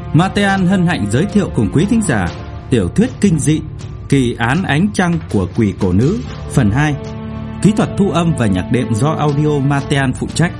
Matean hân hạnh giới thiệu cùng quý thính giả tiểu thuyết kinh dị Kỳ án ánh trăng của quỷ cổ nữ phần 2. Kỹ thuật thu âm và nhạc đệm do Audio Matean phụ trách.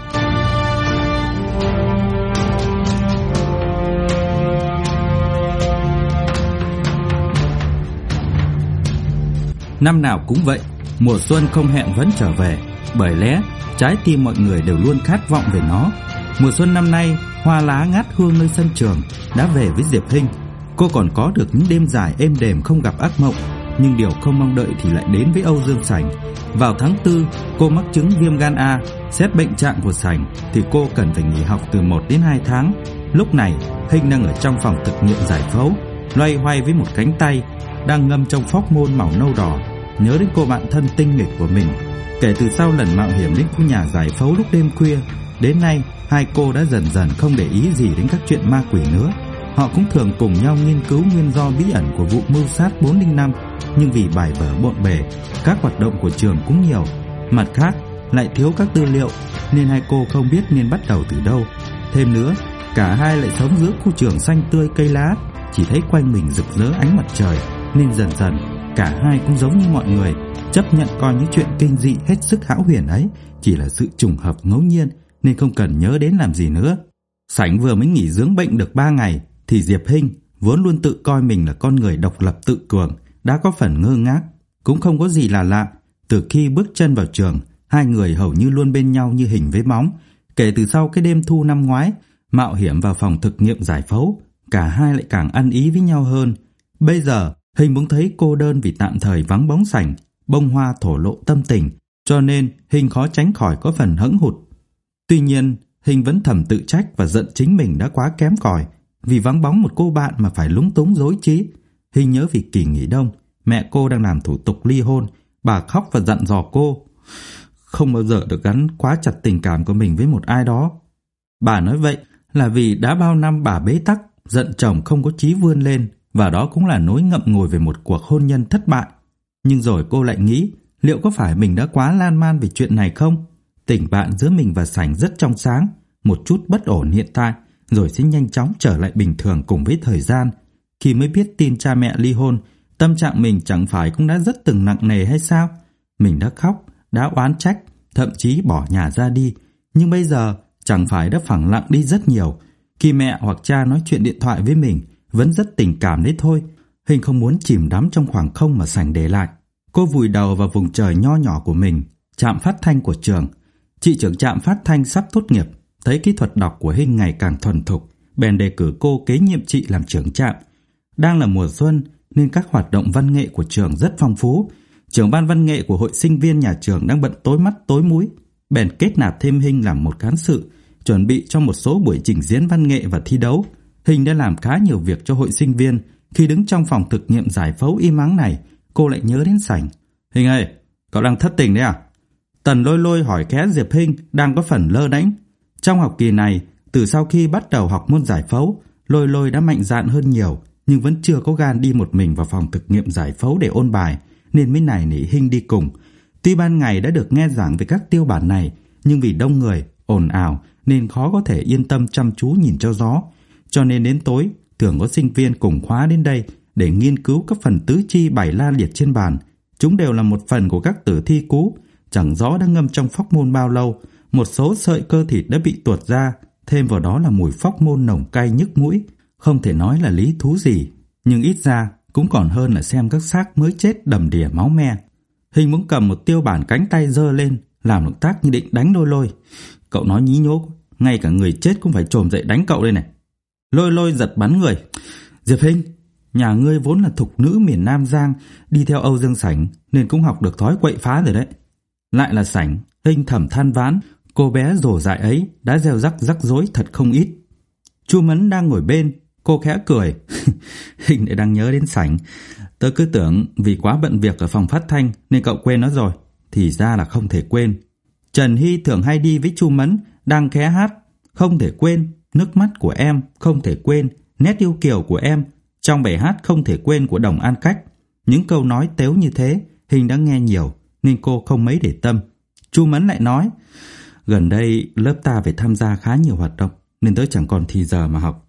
Năm nào cũng vậy, mùa xuân không hẹn vẫn trở về, bởi lẽ trái tim mọi người đều luôn khát vọng về nó. Mùa xuân năm nay, hoa lá ngát hương nơi sân trường đã về với Diệp Hinh. Cô còn có được những đêm dài êm đềm không gặp ác mộng, nhưng điều không mong đợi thì lại đến với Âu Dương Sảnh. Vào tháng 4, cô mắc chứng viêm gan A. Xét bệnh trạng của Sảnh thì cô cần phải nghỉ học từ 1 đến 2 tháng. Lúc này, Hinh đang ở trong phòng thực nghiệm giải phẫu, loay hoay với một cánh tay đang ngâm trong phóc môn màu nâu đỏ, nhớ đến cô bạn thân tinh nghịch của mình. Kể từ sau lần mạo hiểm đến khu nhà giải phẫu lúc đêm khuya, đến nay hai cô đã dần dần không để ý gì đến các chuyện ma quỷ nữa. Họ cũng thường cùng nhau nghiên cứu nguyên do bí ẩn của vụ mưu sát 405, nhưng vì bài vở bộn bề, các hoạt động của trường cũng nhiều, mặt khác lại thiếu các tư liệu, nên hai cô không biết nên bắt đầu từ đâu. Thêm nữa, cả hai lại sống giữa khu trường xanh tươi cây lá, chỉ thấy quanh mình rực rỡ ánh mặt trời, nên dần dần cả hai cũng giống như mọi người, chấp nhận coi những chuyện kinh dị hết sức hão huyền ấy chỉ là sự trùng hợp ngẫu nhiên, nên không cần nhớ đến làm gì nữa. Sảnh vừa mới nghỉ dưỡng bệnh được 3 ngày thì Diệp Hinh, vốn luôn tự coi mình là con người độc lập tự cường, đã có phần ngơ ngác. Cũng không có gì là lạ, từ khi bước chân vào trường, hai người hầu như luôn bên nhau như hình với bóng. Kể từ sau cái đêm thu năm ngoái, mạo hiểm vào phòng thực nghiệm giải phẫu, cả hai lại càng ăn ý với nhau hơn. Bây giờ, Hinh bỗng thấy cô đơn vì tạm thời vắng bóng Sảnh, bông hoa thổ lộ tâm tình, cho nên Hinh khó tránh khỏi có phần hững hụt. Tuy nhiên, Hinh vẫn thầm tự trách và giận chính mình đã quá kém cỏi, vì vắng bóng một cô bạn mà phải lúng túng rối trí. Hinh nhớ vì kỳ nghỉ đông, mẹ cô đang làm thủ tục ly hôn, bà khóc và dặn dò cô không bao giờ được gắn quá chặt tình cảm của mình với một ai đó. Bà nói vậy là vì đã bao năm bà bế tắc, giận chồng không có chí vươn lên, và đó cũng là nỗi ngậm ngùi về một cuộc hôn nhân thất bại. Nhưng rồi cô lại nghĩ, liệu có phải mình đã quá lan man về chuyện này không? Tình bạn giữa mình và Sảnh rất trong sáng, một chút bất ổn hiện tại, rồi sẽ nhanh chóng trở lại bình thường cùng với thời gian. Khi mới biết tin cha mẹ ly hôn, tâm trạng mình chẳng phải cũng đã rất từng nặng nề hay sao? Mình đã khóc, đã oán trách, thậm chí bỏ nhà ra đi. Nhưng bây giờ chẳng phải đã phẳng lặng đi rất nhiều. Khi mẹ hoặc cha nói chuyện điện thoại với mình, vẫn rất tình cảm đấy thôi. Hinh không muốn chìm đắm trong khoảng không mà Sảnh để lại. Cô vùi đầu vào vùng trời nho nhỏ của mình, trạm phát thanh của trường. Chị trưởng trạm phát thanh sắp tốt nghiệp, thấy kỹ thuật đọc của Hinh ngày càng thuần thục, bèn đề cử cô kế nhiệm chị làm trưởng trạm. Đang là mùa xuân nên các hoạt động văn nghệ của trường rất phong phú. Trưởng ban văn nghệ của hội sinh viên nhà trường đang bận tối mắt tối mũi, bèn kết nạp thêm Hinh làm một cán sự, chuẩn bị cho một số buổi trình diễn văn nghệ và thi đấu. Hinh đã làm khá nhiều việc cho hội sinh viên. Khi đứng trong phòng thực nghiệm giải phẫu im ắng này, cô lại nhớ đến Sảnh. Hinh ơi, cậu đang thất tình đấy à? Tần Lôi Lôi hỏi khẽ Diệp Hinh đang có phần lơ đễnh. Trong học kỳ này, từ sau khi bắt đầu học môn giải phẫu, Lôi Lôi đã mạnh dạn hơn nhiều, nhưng vẫn chưa có gan đi một mình vào phòng thực nghiệm giải phẫu để ôn bài, nên mới nài nỉ Hinh đi cùng. Tuy ban ngày đã được nghe giảng về các tiêu bản này, nhưng vì đông người, ồn ào nên khó có thể yên tâm chăm chú nhìn cho rõ. Cho nên đến tối, thường có sinh viên cùng khóa đến đây để nghiên cứu các phần tứ chi bày la liệt trên bàn. Chúng đều là một phần của các tử thi cũ, chẳng rõ đã ngâm trong phóc môn bao lâu. Một số sợi cơ thịt đã bị tuột ra, thêm vào đó là mùi phóc môn nồng cay nhức mũi. Không thể nói là lý thú gì, nhưng ít ra cũng còn hơn là xem các xác mới chết đầm đìa máu me. Hinh muốn cầm một tiêu bản cánh tay giơ lên, làm động tác như định đánh Lôi Lôi. Cậu nói nhí nhố, ngay cả người chết cũng phải trồm dậy đánh cậu đây này. Lôi Lôi giật bắn người. Diệp Hinh, nhà ngươi vốn là thục nữ miền Nam Giang, đi theo Âu Dương Sảnh nên cũng học được thói quậy phá rồi đấy. Lại là Sảnh, Hinh thầm than vãn, cô bé rồ dại ấy đã gieo rắc rắc rối thật không ít. Chu Mẫn đang ngồi bên, cô khẽ cười. Hinh lại đang nhớ đến Sảnh. Tớ cứ tưởng vì quá bận việc ở phòng phát thanh nên cậu quên nó rồi, thì ra là không thể quên. Trần Hy thường hay đi với Chu Mẫn, đang khẽ hát. Không thể quên, nước mắt của em, không thể quên, nét yêu kiều của em, trong bài hát Không thể quên của Đồng An Cách. Những câu nói tếu như thế, Hinh đã nghe nhiều, nên cô không mấy để tâm. Chu Mẫn lại nói, gần đây lớp ta phải tham gia khá nhiều hoạt động, nên tớ chẳng còn thì giờ mà học.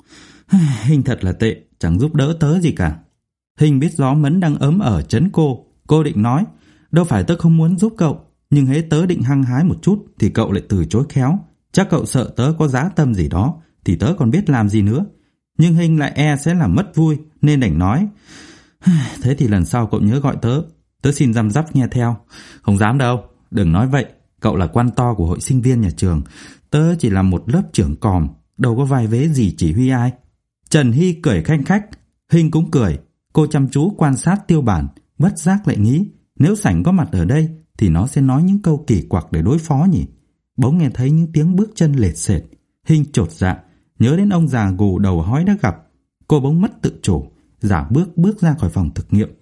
Hình thật là tệ, chẳng giúp đỡ tớ gì cả. Hình biết gió mấn đang ấm ở trấn cô định nói, đâu phải tớ không muốn giúp cậu, nhưng hễ tớ định hăng hái một chút thì cậu lại từ chối khéo. Chắc cậu sợ tớ có dã tâm gì đó thì tớ còn biết làm gì nữa. Nhưng Hình lại e sẽ làm mất vui nên đành nói, thế thì lần sau cậu nhớ gọi tớ xin răm rắp nghe theo. Không dám đâu, đừng nói vậy, cậu là quan to của hội sinh viên nhà trường, tớ chỉ là một lớp trưởng còm, đâu có vai vế gì chỉ huy ai. Trần Hy cười khanh khách, Hình cũng cười. Cô chăm chú quan sát Tiêu Bản, bất giác lại nghĩ, nếu Sảnh có mặt ở đây thì nó sẽ nói những câu kỳ quặc để đối phó nhỉ. Bỗng nghe thấy những tiếng bước chân lệt sệt. Hình chột dạ, nhớ đến ông già gù đầu hói đã gặp. Cô bỗng mất tự chủ, giả bước ra khỏi phòng thực nghiệm.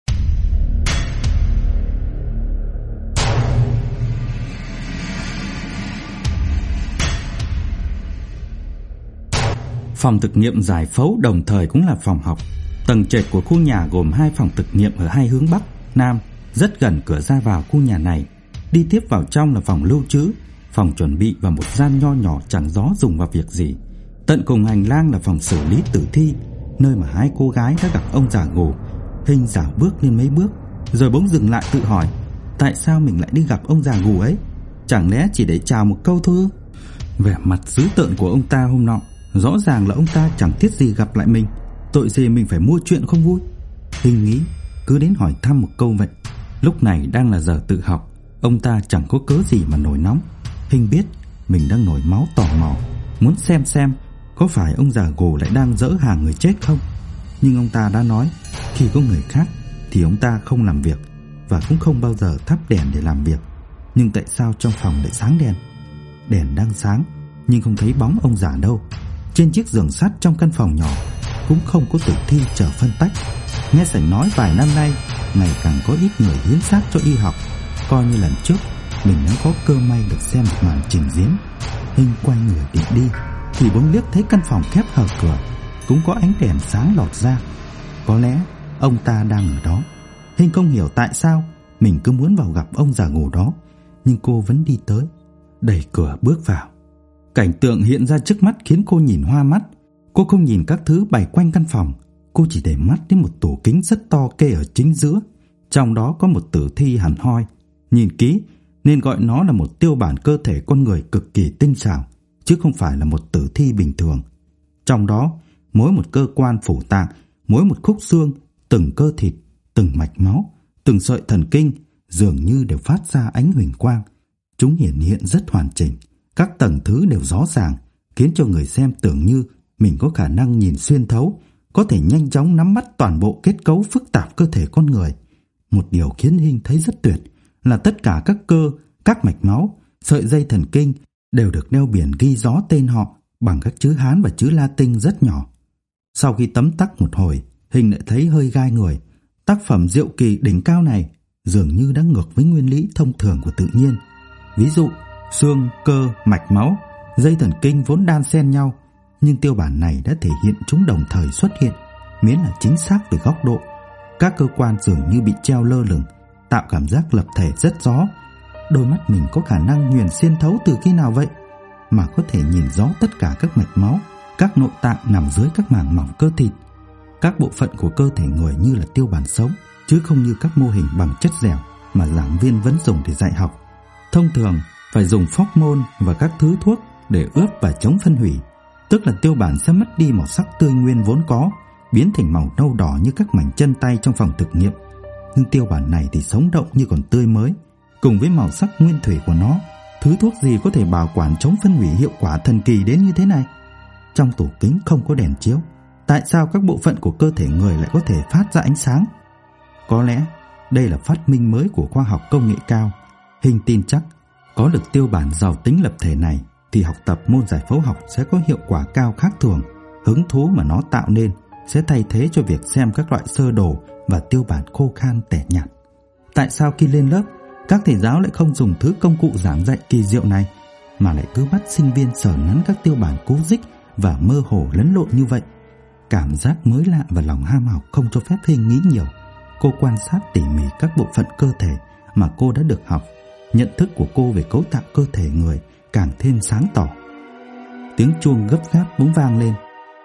Phòng thực nghiệm giải phẫu đồng thời cũng là phòng học. Tầng trệt của khu nhà gồm 2 phòng thực nghiệm ở 2 hướng Bắc, Nam, rất gần cửa ra vào khu nhà này. Đi tiếp vào trong là phòng lưu trữ, phòng chuẩn bị và một gian nho nhỏ chẳng gió dùng vào việc gì. Tận cùng hành lang là phòng xử lý tử thi, nơi mà 2 cô gái đã gặp ông già gù. Hình dạo bước lên mấy bước, rồi bỗng dừng lại tự hỏi, tại sao mình lại đi gặp ông già gù ấy? Chẳng lẽ chỉ để chào một câu thôi? Vẻ mặt dữ tợn của ông ta hôm nọ, rõ ràng là ông ta chẳng thiết gì gặp lại mình. Tội gì mình phải mua chuyện không vui? Hình nghĩ, cứ đến hỏi thăm một câu vậy. Lúc này đang là giờ tự học, ông ta chẳng có cớ gì mà nổi nóng. Hình biết mình đang nổi máu tò mò, muốn xem có phải ông già gù lại đang dỡ hàng người chết không. Nhưng ông ta đã nói, khi có người khác thì ông ta không làm việc, và cũng không bao giờ thắp đèn để làm việc. Nhưng tại sao trong phòng lại sáng đèn? Đèn đang sáng nhưng không thấy bóng ông già đâu. Trên chiếc giường sắt trong căn phòng nhỏ cũng không có tử thi chờ phân tách. Nghe Sảnh nói vài năm nay ngày càng có ít người hiến xác cho y học. Coi như lần trước mình đã có cơ may được xem một màn trình diễn. Hình quay người định đi thì bỗng liếc thấy căn phòng khép hờ cửa, cũng có ánh đèn sáng lọt ra. Có lẽ ông ta đang ở đó. Hình không hiểu tại sao mình cứ muốn vào gặp ông già gù đó, nhưng cô vẫn đi tới, đẩy cửa bước vào. Cảnh tượng hiện ra trước mắt khiến cô nhìn hoa mắt. Cô không nhìn các thứ bày quanh căn phòng, cô chỉ để mắt đến một tủ kính rất to kê ở chính giữa. Trong đó có một tử thi hẳn hoi. Nhìn kỹ nên gọi nó là một tiêu bản cơ thể con người cực kỳ tinh xảo, chứ không phải là một tử thi bình thường. Trong đó, mỗi một cơ quan phủ tạng, mỗi một khúc xương, từng cơ thịt, từng mạch máu, từng sợi thần kinh dường như đều phát ra ánh huỳnh quang. Chúng hiện rất hoàn chỉnh, các tầng thứ đều rõ ràng, khiến cho người xem tưởng như mình có khả năng nhìn xuyên thấu, có thể nhanh chóng nắm bắt toàn bộ kết cấu phức tạp cơ thể con người. Một điều khiến Hình thấy rất tuyệt là tất cả các cơ, các mạch máu, sợi dây thần kinh đều được đeo biển ghi rõ tên họ bằng các chữ Hán và chữ Latin rất nhỏ. Sau khi tấm tắc một hồi, Hình lại thấy hơi gai người. Tác phẩm diệu kỳ đỉnh cao này dường như đã ngược với nguyên lý thông thường của tự nhiên. Ví dụ, xương, cơ, mạch máu, dây thần kinh vốn đan xen nhau, nhưng tiêu bản này đã thể hiện chúng đồng thời xuất hiện, miễn là chính xác về góc độ. Các cơ quan dường như bị treo lơ lửng, tạo cảm giác lập thể rất rõ. Đôi mắt mình có khả năng nhuyễn xuyên thấu từ khi nào vậy mà có thể nhìn rõ tất cả các mạch máu, các nội tạng nằm dưới các màng mỏng cơ thịt. Các bộ phận của cơ thể người như là tiêu bản sống, chứ không như các mô hình bằng chất dẻo mà giảng viên vẫn dùng để dạy học. Thông thường phải dùng phóc môn và các thứ thuốc để ướp và chống phân hủy, tức là tiêu bản sẽ mất đi màu sắc tươi nguyên vốn có, biến thành màu nâu đỏ như các mảnh chân tay trong phòng thực nghiệm. Nhưng tiêu bản này thì sống động như còn tươi mới. Cùng với màu sắc nguyên thủy của nó, thứ thuốc gì có thể bảo quản chống phân hủy hiệu quả thần kỳ đến như thế này? Trong tủ kính không có đèn chiếu, tại sao các bộ phận của cơ thể người lại có thể phát ra ánh sáng? Có lẽ đây là phát minh mới của khoa học công nghệ cao. Hình tin chắc có được tiêu bản giàu tính lập thể này thì học tập môn giải phẫu học sẽ có hiệu quả cao khác thường. Hứng thú mà nó tạo nên sẽ thay thế cho việc xem các loại sơ đồ và tiêu bản khô khan tẻ nhạt. Tại sao khi lên lớp, các thầy giáo lại không dùng thứ công cụ giảng dạy kỳ diệu này, mà lại cứ bắt sinh viên sờ nắn các tiêu bản cú dích và mơ hồ lẫn lộn như vậy? Cảm giác mới lạ và lòng ham học không cho phép Hình nghĩ nhiều. Cô quan sát tỉ mỉ các bộ phận cơ thể mà cô đã được học. Nhận thức của cô về cấu tạo cơ thể người càng thêm sáng tỏ. Tiếng chuông gấp gáp bỗng vang lên.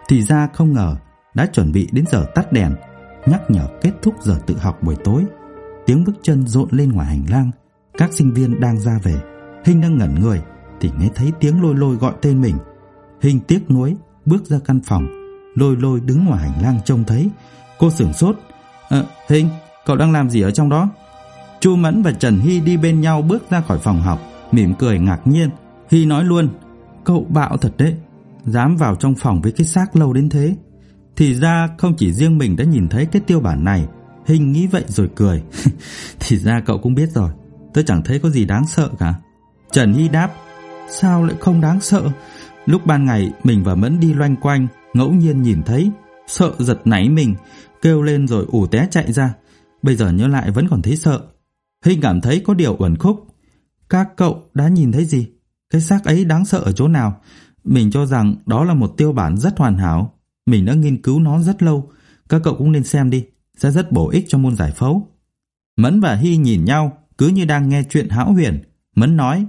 Thì ra không ngờ đã chuẩn bị đến giờ tắt đèn, nhắc nhở kết thúc giờ tự học buổi tối. Tiếng bước chân rộn lên ngoài hành lang. Các sinh viên đang ra về. Hinh đang ngẩn người thì nghe thấy tiếng Lôi Lôi gọi tên mình. Hinh tiếc nuối bước ra căn phòng. Lôi Lôi đứng ngoài hành lang trông thấy. Cô sửng sốt. Hinh, cậu đang làm gì ở trong đó? Chu Mẫn và Trần Hy đi bên nhau bước ra khỏi phòng học, mỉm cười ngạc nhiên. Hy nói luôn: cậu bạo thật đấy, dám vào trong phòng với cái xác lâu đến thế. Thì ra không chỉ riêng mình đã nhìn thấy cái tiêu bản này. Hinh nghĩ vậy rồi cười. Thì ra cậu cũng biết rồi, tôi chẳng thấy có gì đáng sợ cả. Trần Hy đáp: sao lại không đáng sợ? Lúc ban ngày mình và Mẫn đi loanh quanh, ngẫu nhiên nhìn thấy, sợ giật nảy mình, kêu lên rồi ù té chạy ra. Bây giờ nhớ lại vẫn còn thấy sợ. Hinh cảm thấy có điều uẩn khúc. Các cậu đã nhìn thấy gì? Cái xác ấy đáng sợ ở chỗ nào? Mình cho rằng đó là một tiêu bản rất hoàn hảo. Mình đã nghiên cứu nó rất lâu. Các cậu cũng nên xem đi, sẽ rất bổ ích cho môn giải phẫu. Mẫn và Hy nhìn nhau, cứ như đang nghe chuyện hão huyền. Mẫn nói: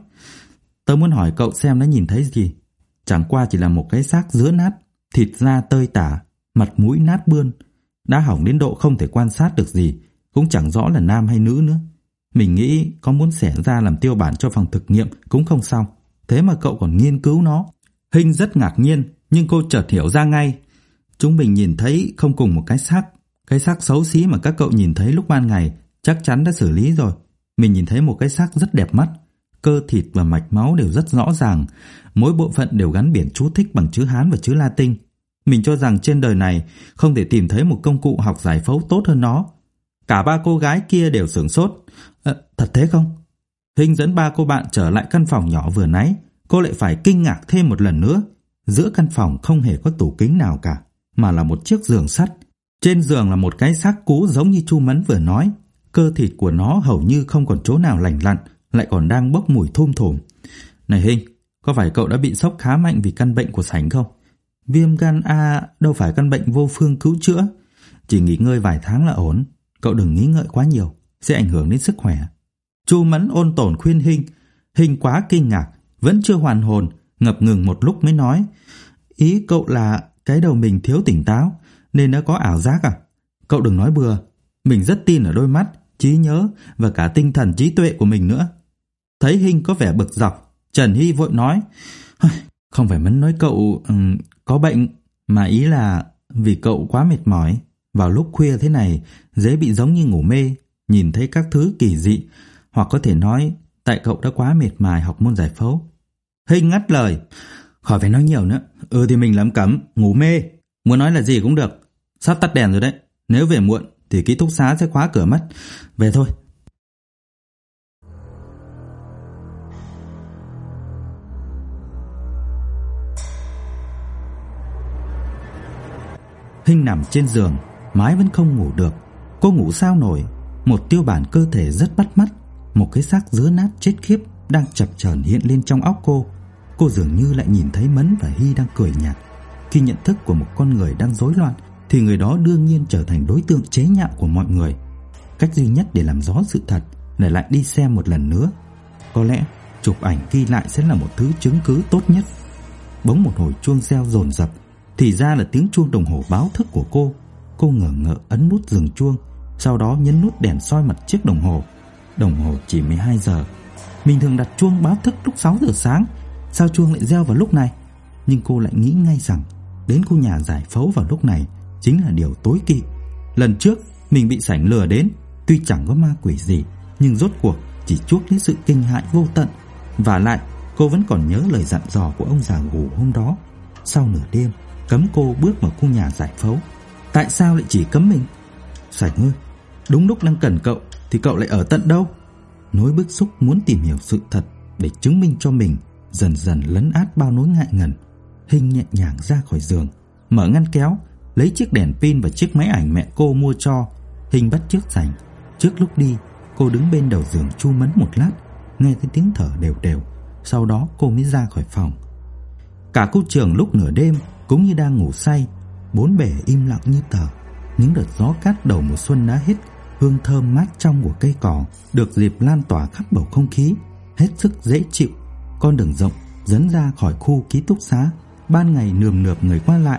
tớ muốn hỏi cậu xem đã nhìn thấy gì. Chẳng qua chỉ là một cái xác dứa nát, thịt da tơi tả, mặt mũi nát bươn, đã hỏng đến độ không thể quan sát được gì, cũng chẳng rõ là nam hay nữ nữa. Mình nghĩ có muốn xẻ ra làm tiêu bản cho phòng thực nghiệm cũng không sao. Thế mà cậu còn nghiên cứu nó. Hinh rất ngạc nhiên, nhưng cô chợt hiểu ra ngay. Chúng mình nhìn thấy không cùng một cái xác. Cái xác xấu xí mà các cậu nhìn thấy lúc ban ngày chắc chắn đã xử lý rồi. Mình nhìn thấy một cái xác rất đẹp mắt. Cơ thịt và mạch máu đều rất rõ ràng. Mỗi bộ phận đều gắn biển chú thích bằng chữ Hán và chữ Latin. Mình cho rằng trên đời này không thể tìm thấy một công cụ học giải phẫu tốt hơn nó. Cả ba cô gái kia đều sửng sốt. Thật thế không? Hinh dẫn ba cô bạn trở lại căn phòng nhỏ vừa nãy. Cô lại phải kinh ngạc thêm một lần nữa. Giữa căn phòng không hề có tủ kính nào cả, mà là một chiếc giường sắt. Trên giường là một cái xác cũ giống như Chu Mẫn vừa nói. Cơ thịt của nó hầu như không còn chỗ nào lành lặn, lại còn đang bốc mùi thum thủm. Này Hinh, có phải cậu đã bị sốc khá mạnh vì căn bệnh của Sảnh không? Viêm gan A đâu phải căn bệnh vô phương cứu chữa. Chỉ nghỉ ngơi vài tháng là ổn. Cậu đừng nghĩ ngợi quá nhiều, sẽ ảnh hưởng đến sức khỏe. Chu Mẫn ôn tồn khuyên Hinh. Hinh quá kinh ngạc, vẫn chưa hoàn hồn, ngập ngừng một lúc mới nói: ý cậu là cái đầu mình thiếu tỉnh táo nên đã có ảo giác à? Cậu đừng nói bừa. Mình rất tin ở đôi mắt, trí nhớ và cả tinh thần trí tuệ của mình nữa. Thấy Hinh có vẻ bực dọc, Trần Hy vội nói: không phải Mẫn nói cậu có bệnh, mà ý là vì cậu quá mệt mỏi. Vào lúc khuya thế này dễ bị giống như ngủ mê, nhìn thấy các thứ kỳ dị. Hoặc có thể nói tại cậu đã quá mệt mỏi học môn giải phẫu. Hinh ngắt lời: khỏi phải nói nhiều nữa. Thì mình lắm cấm, ngủ mê. Muốn nói là gì cũng được. Sắp tắt đèn rồi đấy. Nếu về muộn thì ký túc xá sẽ khóa cửa mất. Về thôi. Hinh nằm trên giường, mãi vẫn không ngủ được. Cô ngủ sao nổi. Một tiêu bản cơ thể rất bắt mắt, một cái xác dứa nát chết khiếp đang chập chờn hiện lên trong óc cô. Cô dường như lại nhìn thấy Mẫn và Hy đang cười nhạt. Khi nhận thức của một con người đang rối loạn thì người đó đương nhiên trở thành đối tượng chế nhạo của mọi người. Cách duy nhất để làm rõ sự thật là lại đi xem một lần nữa. Có lẽ chụp ảnh ghi lại sẽ là một thứ chứng cứ tốt nhất. Bỗng một hồi chuông reo dồn dập, thì ra là tiếng chuông đồng hồ báo thức của cô. Cô ngờ ngợ ấn nút dừng chuông, sau đó nhấn nút đèn soi mặt chiếc đồng hồ. Đồng hồ chỉ 12 giờ. Mình thường đặt chuông báo thức lúc 6 giờ sáng, sao chuông lại reo vào lúc này? Nhưng cô lại nghĩ ngay rằng đến khu nhà giải phẫu vào lúc này chính là điều tối kỵ. Lần trước mình bị Sảnh lừa đến, tuy chẳng có ma quỷ gì, nhưng rốt cuộc chỉ chuốc lấy sự kinh hãi vô tận. Và lại cô vẫn còn nhớ lời dặn dò của ông già Gù hôm đó. Sau nửa đêm cấm cô bước vào khu nhà giải phẫu. Tại sao lại chỉ cấm mình? Sảnh ơi, đúng lúc đang cần cậu thì cậu lại ở tận đâu? Nỗi bức xúc muốn tìm hiểu sự thật để chứng minh cho mình dần dần lấn át bao nỗi ngại ngần. Hinh nhẹ nhàng ra khỏi giường, mở ngăn kéo, lấy chiếc đèn pin và chiếc máy ảnh mẹ cô mua cho. Hinh bắt chước Sảnh. Trước lúc đi, cô đứng bên đầu giường Chu Mẫn một lát, nghe thấy tiếng thở đều đều. Sau đó cô mới ra khỏi phòng. Cả khu trường lúc nửa đêm cũng như đang ngủ say. Bốn bề im lặng như tờ. Những đợt gió cát đầu mùa xuân đã hết. Hương thơm mát trong của cây cỏ được dịp lan tỏa khắp bầu không khí, hết sức dễ chịu. Con đường rộng dẫn ra khỏi khu ký túc xá. Ban ngày nườm nượp người qua lại,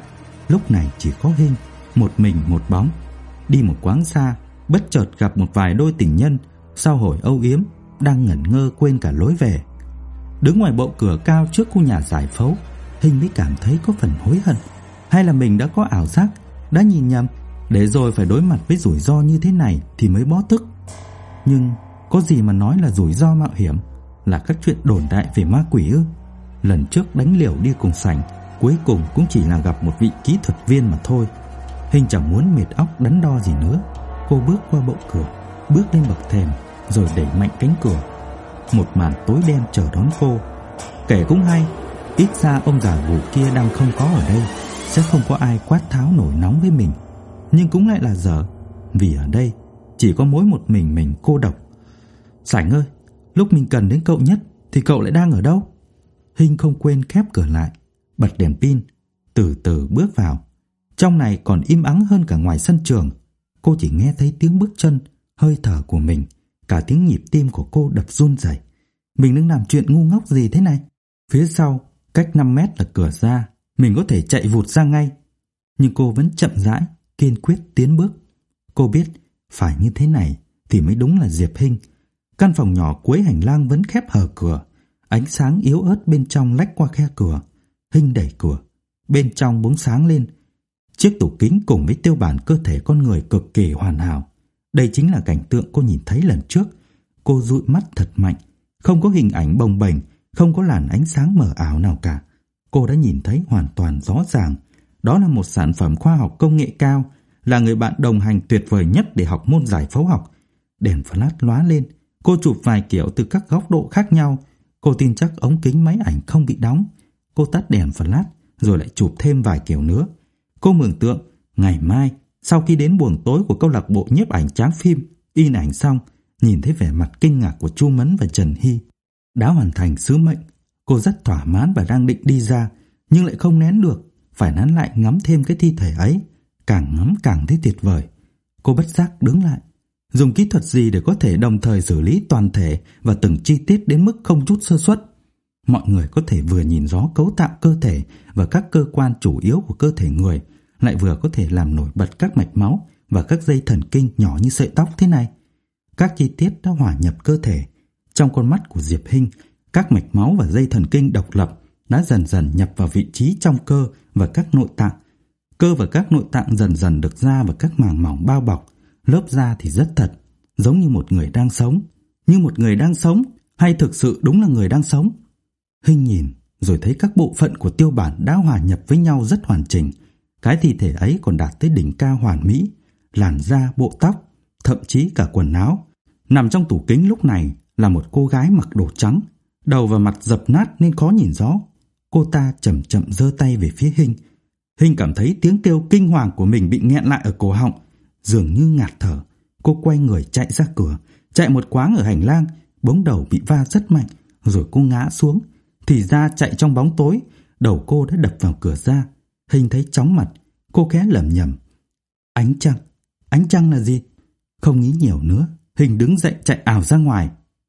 Lúc này chỉ có Hinh, một mình một bóng. Đi một quãng xa, bất chợt gặp một vài đôi tình nhân sau hồi âu yếm đang ngẩn ngơ quên cả lối về. Đứng ngoài bộ cửa cao trước khu nhà giải phẫu, Hinh mới cảm thấy có phần hối hận. Hay là mình đã có ảo giác, đã nhìn nhầm, để rồi phải đối mặt với rủi ro như thế này thì mới bó tức. Nhưng có gì mà nói là rủi ro mạo hiểm, là các chuyện đồn đại về ma quỷ ư? Lần trước đánh liều đi cùng Sảnh, cuối cùng cũng chỉ là gặp một vị kỹ thuật viên mà thôi. Hinh chẳng muốn mệt óc đắn đo gì nữa. Cô bước qua bộ cửa, bước lên bậc thềm, rồi đẩy mạnh cánh cửa. Một màn tối đen chờ đón cô. Kể cũng hay, ít ra ông già gù kia đang không có ở đây, sẽ không có ai quát tháo nổi nóng với mình. Nhưng cũng lại là dở, vì ở đây chỉ có mỗi một mình cô độc. Sảnh ơi, lúc mình cần đến cậu nhất thì cậu lại đang ở đâu? Hinh không quên khép cửa lại, bật đèn pin, từ từ bước vào. Trong này còn im ắng hơn cả ngoài sân trường. Cô chỉ nghe thấy tiếng bước chân, hơi thở của mình, cả tiếng nhịp tim của cô đập run rẩy. Mình đang làm chuyện ngu ngốc gì thế này? Phía sau, cách 5 mét là cửa ra, mình có thể chạy vụt ra ngay. Nhưng cô vẫn chậm rãi, kiên quyết tiến bước. Cô biết phải như thế này thì mới đúng là Diệp Hinh. Căn phòng nhỏ cuối hành lang vẫn khép hờ cửa, ánh sáng yếu ớt bên trong lách qua khe cửa. Hinh đẩy cửa, bên trong bỗng sáng lên. Chiếc tủ kính cùng với tiêu bản cơ thể con người cực kỳ hoàn hảo. Đây chính là cảnh tượng cô nhìn thấy lần trước. Cô dụi mắt thật mạnh, không có hình ảnh bồng bềnh, không có làn ánh sáng mờ ảo nào cả. Cô đã nhìn thấy hoàn toàn rõ ràng. Đó là một sản phẩm khoa học công nghệ cao, là người bạn đồng hành tuyệt vời nhất để học môn giải phẫu học. Đèn flash lóa lên, cô chụp vài kiểu từ các góc độ khác nhau. Cô tin chắc ống kính máy ảnh không bị đóng. Cô tắt đèn flash rồi lại chụp thêm vài kiểu nữa. Cô mường tượng ngày mai, sau khi đến buồng tối của câu lạc bộ nhiếp ảnh Tráng Phim, in ảnh xong, nhìn thấy vẻ mặt kinh ngạc của Chu Mẫn và Trần Hy. Đã hoàn thành sứ mệnh. Cô rất thỏa mãn và đang định đi ra, nhưng lại không nén được, phải nán lại ngắm thêm cái thi thể ấy. Càng ngắm càng thấy tuyệt vời. Cô bất giác đứng lại. Dùng kỹ thuật gì để có thể đồng thời xử lý toàn thể và từng chi tiết đến mức không chút sơ suất? Mọi người có thể vừa nhìn rõ cấu tạo cơ thể và các cơ quan chủ yếu của cơ thể người, lại vừa có thể làm nổi bật các mạch máu và các dây thần kinh nhỏ như sợi tóc thế này. Các chi tiết đã hòa nhập cơ thể. Trong con mắt của Diệp Hinh, các mạch máu và dây thần kinh độc lập đã dần dần nhập vào vị trí trong cơ và các nội tạng. Cơ và các nội tạng dần dần được da và các màng mỏng bao bọc. Lớp da thì rất thật, giống như một người đang sống. Như một người đang sống, hay thực sự đúng là người đang sống? Hinh nhìn, rồi thấy các bộ phận của tiêu bản đã hòa nhập với nhau rất hoàn chỉnh. Cái thi thể ấy còn đạt tới đỉnh cao hoàn mỹ. Làn da, bộ tóc, thậm chí cả quần áo. Nằm trong tủ kính lúc này là một cô gái mặc đồ trắng, đầu và mặt dập nát nên khó nhìn rõ. Cô ta chậm chậm giơ tay về phía Hinh. Hinh cảm thấy tiếng kêu kinh hoàng của mình bị nghẹn lại ở cổ họng, dường như ngạt thở. Cô quay người chạy ra cửa, chạy một quãng ở hành lang, bỗng đầu bị va rất mạnh, rồi cô ngã xuống. Thì ra chạy trong bóng tối, đầu cô đã đập vào cửa ra. Hinh thấy chóng mặt, cô khẽ lẩm nhẩm: ánh trăng, ánh trăng là gì? Không nghĩ nhiều nữa, Hinh đứng dậy chạy ảo ra ngoài.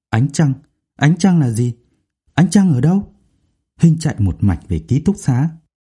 Ánh trăng là gì? Ánh trăng ở đâu? Hinh chạy một mạch về ký túc xá.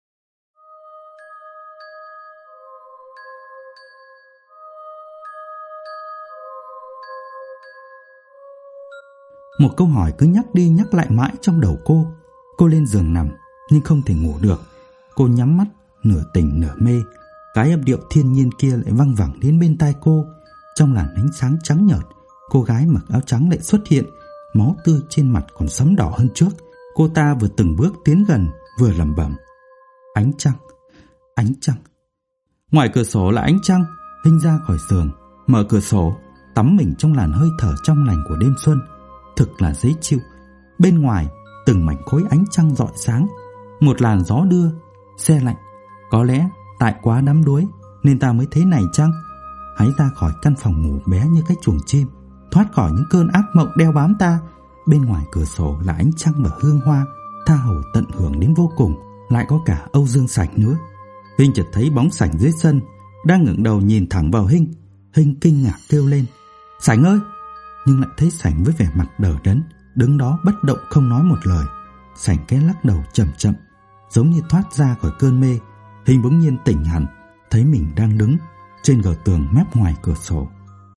Một câu hỏi cứ nhắc đi nhắc lại mãi trong đầu cô. Cô lên giường nằm nhưng không thể ngủ được. Cô nhắm mắt, nửa tỉnh nửa mê. Cái âm điệu thiên nhiên kia lại văng vẳng đến bên tai cô. Trong làn ánh sáng trắng nhợt, cô gái mặc áo trắng lại xuất hiện, máu tươi trên mặt còn sẫm đỏ hơn trước. Cô ta vừa từng bước tiến gần, vừa lẩm bẩm: ánh trăng, ánh trăng. Ngoài cửa sổ là ánh trăng. Hinh ra khỏi giường, mở cửa sổ, tắm mình trong làn hơi thở trong lành của đêm xuân. Thực là dễ chịu. Bên ngoài từng mảnh khối ánh trăng rọi sáng. Một làn gió đưa, se lạnh. Có lẽ tại quá đắm đuối nên ta mới thế này chăng? Hãy ra khỏi căn phòng ngủ bé như cái chuồng chim, thoát khỏi những cơn ác mộng đeo bám ta. Bên ngoài cửa sổ là ánh trăng và hương hoa, tha hồ tận hưởng đến vô cùng. Lại có cả Âu Dương Sảnh nữa. Hinh chợt thấy bóng Sảnh dưới sân, đang ngẩng đầu nhìn thẳng vào Hinh. Hinh kinh ngạc kêu lên: Sảnh ơi! Nhưng lại thấy Sảnh với vẻ mặt đờ đẫn, đứng đó bất động không nói một lời. Sảnh khẽ lắc đầu chậm chậm, giống như thoát ra khỏi cơn mê. Hình bỗng nhiên tỉnh hẳn, thấy mình đang đứng trên gờ tường mép ngoài cửa sổ.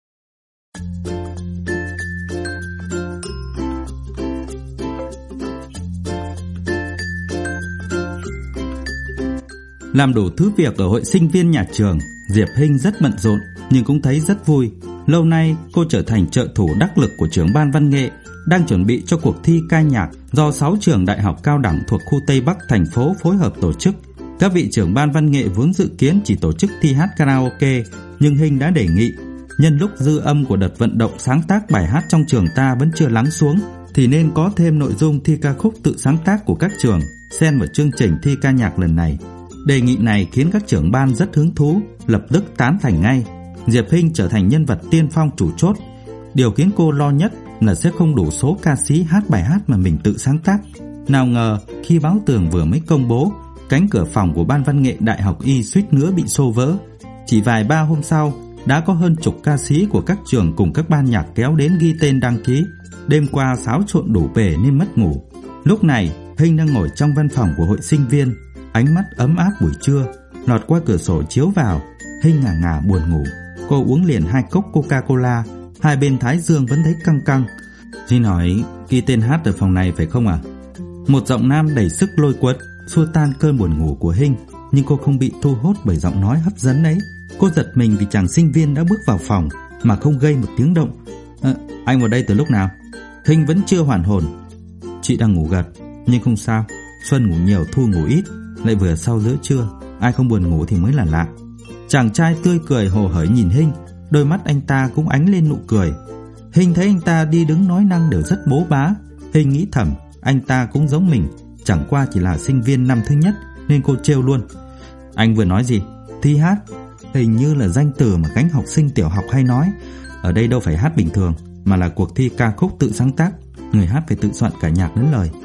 Làm đủ thứ việc ở hội sinh viên nhà trường, Diệp Hinh rất bận rộn nhưng cũng thấy rất vui. Lâu nay cô trở thành trợ thủ đắc lực của trưởng ban văn nghệ, đang chuẩn bị cho cuộc thi ca nhạc do 6 trường đại học cao đẳng thuộc khu Tây Bắc thành phố phối hợp tổ chức. Các vị trưởng ban văn nghệ vốn dự kiến chỉ tổ chức thi hát karaoke, nhưng Hinh đã đề nghị nhân lúc dư âm của đợt vận động sáng tác bài hát trong trường ta vẫn chưa lắng xuống thì nên có thêm nội dung thi ca khúc tự sáng tác của các trường xen vào chương trình thi ca nhạc lần này. Đề nghị này khiến các trưởng ban rất hứng thú, lập tức tán thành ngay. Diệp Hinh trở thành nhân vật tiên phong chủ chốt. Điều khiến cô lo nhất là sẽ không đủ số ca sĩ hát bài hát mà mình tự sáng tác. Nào ngờ khi báo tường vừa mới công bố, cánh cửa phòng của ban văn nghệ Đại học Y suýt nữa bị xô vỡ. Chỉ vài ba hôm sau, đã có hơn chục ca sĩ của các trường cùng các ban nhạc kéo đến ghi tên đăng ký. Đêm qua xáo trộn đủ bề nên mất ngủ. Lúc này, Hinh đang ngồi trong văn phòng của hội sinh viên, ánh mắt ấm áp buổi trưa lọt qua cửa sổ chiếu vào. Hinh ngả ngả buồn ngủ. Cô uống liền 2 cốc Coca-Cola, hai bên thái dương vẫn thấy căng căng. Chị nói ghi tên hát ở phòng này phải không ạ? Một giọng nam đầy sức lôi cuốn xua tan cơn buồn ngủ của Hinh, nhưng cô không bị thu hút bởi giọng nói hấp dẫn ấy. Cô giật mình vì chàng sinh viên đã bước vào phòng mà không gây một tiếng động. Anh vào đây từ lúc nào? Hinh vẫn chưa hoàn hồn. Chị đang ngủ gật, nhưng không sao. Xuân ngủ nhiều, Thu ngủ ít, lại vừa sau giữa trưa, ai không buồn ngủ thì mới là lạ. Chàng trai tươi cười hồ hởi nhìn Hinh, đôi mắt anh ta cũng ánh lên nụ cười. Hinh thấy anh ta đi đứng nói năng đều rất bố bá. Hinh nghĩ thầm, anh ta cũng giống mình, chẳng qua chỉ là sinh viên năm thứ nhất, nên cô trêu luôn. Anh vừa nói gì? Thi hát? Hình như là danh từ mà cánh học sinh tiểu học hay nói. Ở đây đâu phải hát bình thường, mà là cuộc thi ca khúc tự sáng tác. Người hát phải tự soạn cả nhạc lẫn lời.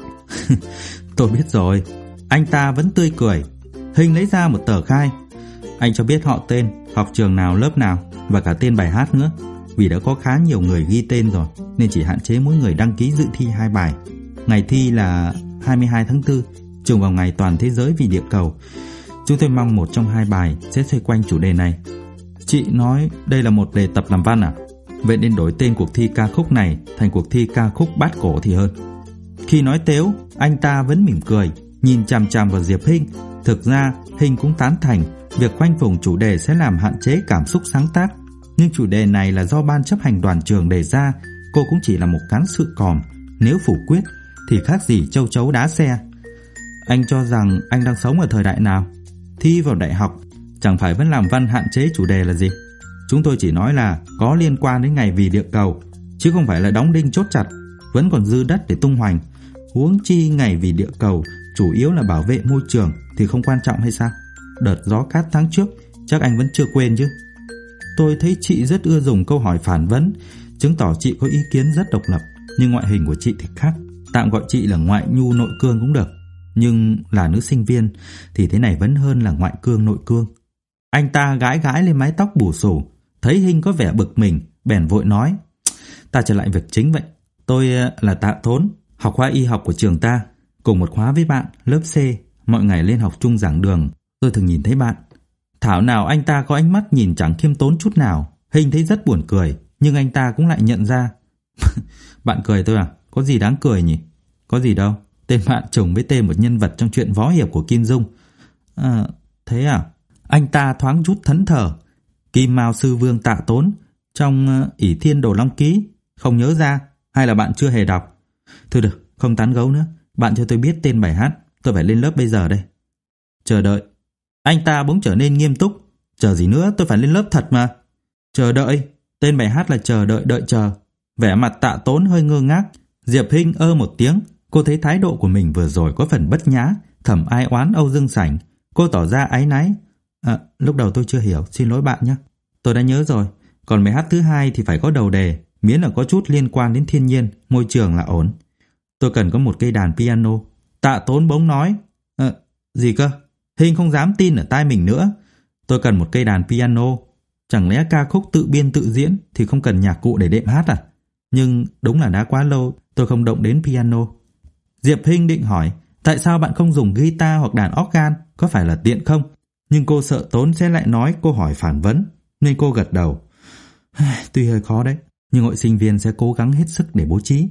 Tôi biết rồi. Anh ta vẫn tươi cười. Hinh lấy ra một tờ khai. Anh cho biết họ tên, học trường nào, lớp nào và cả tên bài hát nữa. Vì đã có khá nhiều người ghi tên rồi, nên chỉ hạn chế mỗi người đăng ký dự thi 2 bài. Ngày thi là 22 tháng 4, trùng vào ngày toàn thế giới vì địa cầu. Chúng tôi mong một trong 2 bài sẽ xoay quanh chủ đề này. Chị nói đây là một đề tập làm văn à? Vậy nên đổi tên cuộc thi ca khúc này thành cuộc thi ca khúc bát cổ thì hơn. Khi nói tếu, anh ta vẫn mỉm cười, nhìn chằm chằm vào Diệp Hinh. Thực ra, Hinh cũng tán thành việc khoanh vùng chủ đề sẽ làm hạn chế cảm xúc sáng tác. Nhưng chủ đề này là do ban chấp hành đoàn trường đề ra, cô cũng chỉ là một cán sự còm. Nếu phủ quyết thì khác gì châu chấu đá xe. Anh cho rằng anh đang sống ở thời đại nào? Thi vào đại học chẳng phải vẫn làm văn hạn chế chủ đề là gì? Chúng tôi chỉ nói là có liên quan đến ngày vì địa cầu, chứ không phải là đóng đinh chốt chặt. Vẫn còn dư đất để tung hoành. Huống chi ngày vì địa cầu chủ yếu là bảo vệ môi trường thì không quan trọng hay sao? Đợt gió cát tháng trước chắc anh vẫn chưa quên chứ? Tôi thấy chị rất ưa dùng câu hỏi phản vấn, chứng tỏ chị có ý kiến rất độc lập. Nhưng ngoại hình của chị thì khác. Tạm gọi chị là ngoại nhu nội cương cũng được. Nhưng là nữ sinh viên thì thế này vẫn hơn là ngoại cương nội cương. Anh ta gãi gãi lên mái tóc bù xù. Thấy Hinh có vẻ bực mình, bèn vội nói: Ta trở lại việc chính vậy. Tôi là Tạ Thốn, học khoa y học của trường ta, cùng một khóa với bạn, lớp C. Mọi ngày lên học chung giảng đường, tôi thường nhìn thấy bạn. Thảo nào anh ta có ánh mắt nhìn chẳng khiêm tốn chút nào. Hinh thấy rất buồn cười, nhưng anh ta cũng lại nhận ra. Bạn cười tôi à? Có gì đáng cười nhỉ? Có gì đâu. Tên bạn trùng với tên một nhân vật trong truyện võ hiệp của Kim Dung. Thế à? Anh ta thoáng chút thẫn thờ. Kim Mao Sư Vương Tạ Tốn trong Ỷ Thiên Đồ Long Ký. Không nhớ ra? Hay là bạn chưa hề đọc? Thôi được, không tán gẫu nữa. Bạn cho tôi biết tên bài hát. Tôi phải lên lớp bây giờ đây. Chờ đợi. Anh ta bỗng trở nên nghiêm túc. Chờ gì nữa, tôi phải lên lớp thật mà. Chờ đợi. Tên bài hát là Chờ đợi đợi chờ. Vẻ mặt Tạ Tốn hơi ngơ ngác. Diệp Hinh một tiếng. Cô thấy thái độ của mình vừa rồi có phần bất nhã, thầm ai oán Âu Dương Sảnh. Cô tỏ ra áy náy. Lúc đầu tôi chưa hiểu, xin lỗi bạn nhé. Tôi đã nhớ rồi. Còn bài hát thứ 2 thì phải có đầu đề, miễn là có chút liên quan đến thiên nhiên, môi trường là ổn. Tôi cần có một cây đàn piano. Tạ Tốn bỗng nói. Gì cơ? Hinh không dám tin ở tai mình nữa. Tôi cần một cây đàn piano. Chẳng lẽ ca khúc tự biên tự diễn thì không cần nhạc cụ để đệm hát à? Nhưng đúng là đã quá lâu tôi không động đến piano. Diệp Hinh định hỏi, tại sao bạn không dùng guitar hoặc đàn organ, có phải là tiện không? Nhưng cô sợ Tốn sẽ lại nói cô hỏi phản vấn, nên cô gật đầu. Tuy hơi khó đấy, nhưng hội sinh viên sẽ cố gắng hết sức để bố trí.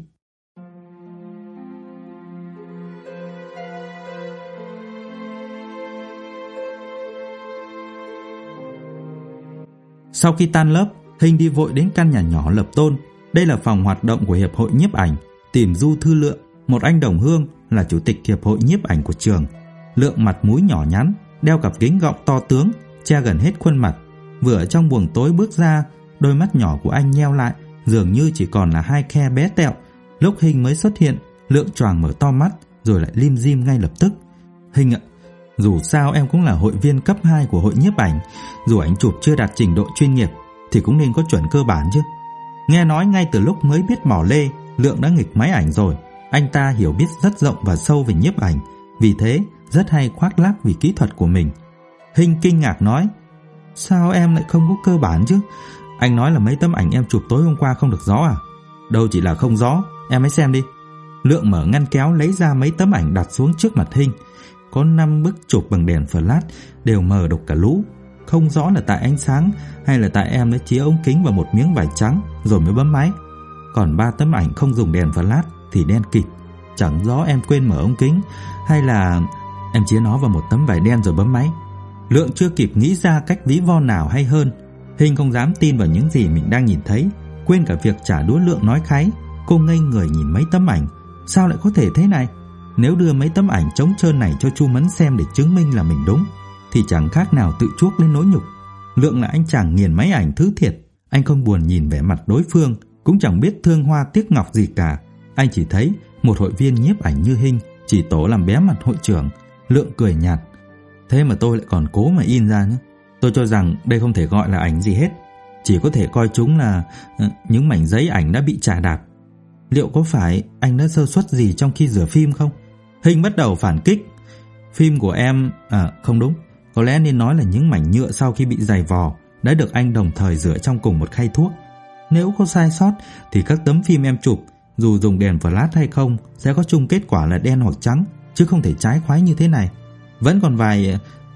Sau khi tan lớp, Hình đi vội đến căn nhà nhỏ Lập Tôn. Đây là phòng hoạt động của Hiệp hội Nhiếp ảnh, tìm Du Thư Lượng, một anh đồng hương là chủ tịch Hiệp hội Nhiếp ảnh của trường. Lượng mặt mũi nhỏ nhắn, đeo cặp kính gọng to tướng, che gần hết khuôn mặt. Vừa ở trong buồng tối bước ra, đôi mắt nhỏ của anh nheo lại, dường như chỉ còn là hai khe bé tẹo. Lúc Hình mới xuất hiện, Lượng choàng mở to mắt, rồi lại lim dim ngay lập tức. Hình ạ, dù sao em cũng là hội viên cấp 2 của hội nhiếp ảnh, dù ảnh chụp chưa đạt trình độ chuyên nghiệp thì cũng nên có chuẩn cơ bản chứ. Nghe nói ngay từ lúc mới biết mỏ lê, Lượng đã nghịch máy ảnh rồi. Anh ta hiểu biết rất rộng và sâu về nhiếp ảnh, vì thế rất hay khoác lác vì kỹ thuật của mình. Hình kinh ngạc nói: Sao em lại không có cơ bản chứ? Anh nói là mấy tấm ảnh em chụp tối hôm qua không được rõ à? Đâu chỉ là không rõ, em hãy xem đi. Lượng mở ngăn kéo lấy ra mấy tấm ảnh đặt xuống trước mặt Hình. Có 5 bức chụp bằng đèn flash, đều mờ đục cả lũ. Không rõ là tại ánh sáng hay là tại em đã chĩa ống kính vào một miếng vải trắng rồi mới bấm máy. Còn 3 tấm ảnh không dùng đèn flash thì đen kịt, chẳng rõ em quên mở ống kính hay là em chĩa nó vào một tấm vải đen rồi bấm máy. Lượng chưa kịp nghĩ ra cách ví von nào hay hơn. Hình không dám tin vào những gì mình đang nhìn thấy, quên cả việc trả đũa Lượng nói kháy. Cô ngây người nhìn mấy tấm ảnh. Sao lại có thể thế này? Nếu đưa mấy tấm ảnh trống trơn này cho Chu Mẫn xem để chứng minh là mình đúng thì chẳng khác nào tự chuốc lên nỗi nhục. Lượng là anh chàng nghiền máy ảnh thứ thiệt. Anh không buồn nhìn vẻ mặt đối phương, cũng chẳng biết thương hoa tiếc ngọc gì cả. Anh chỉ thấy một hội viên nhiếp ảnh như Hình chỉ tổ làm bé mặt hội trưởng. Lượng cười nhạt: Thế mà tôi lại còn cố mà in ra nữa. Tôi cho rằng đây không thể gọi là ảnh gì hết, chỉ có thể coi chúng là những mảnh giấy ảnh đã bị chà đạp. Liệu có phải anh đã sơ suất gì trong khi rửa phim không? Hình bắt đầu phản kích: Phim của em, không đúng, có lẽ nên nói là những mảnh nhựa sau khi bị giày vò đã được anh đồng thời rửa trong cùng một khay thuốc. Nếu có sai sót thì các tấm phim em chụp, dù dùng đèn flash hay không, sẽ có chung kết quả là đen hoặc trắng, chứ không thể trái khoái như thế này. Vẫn còn vài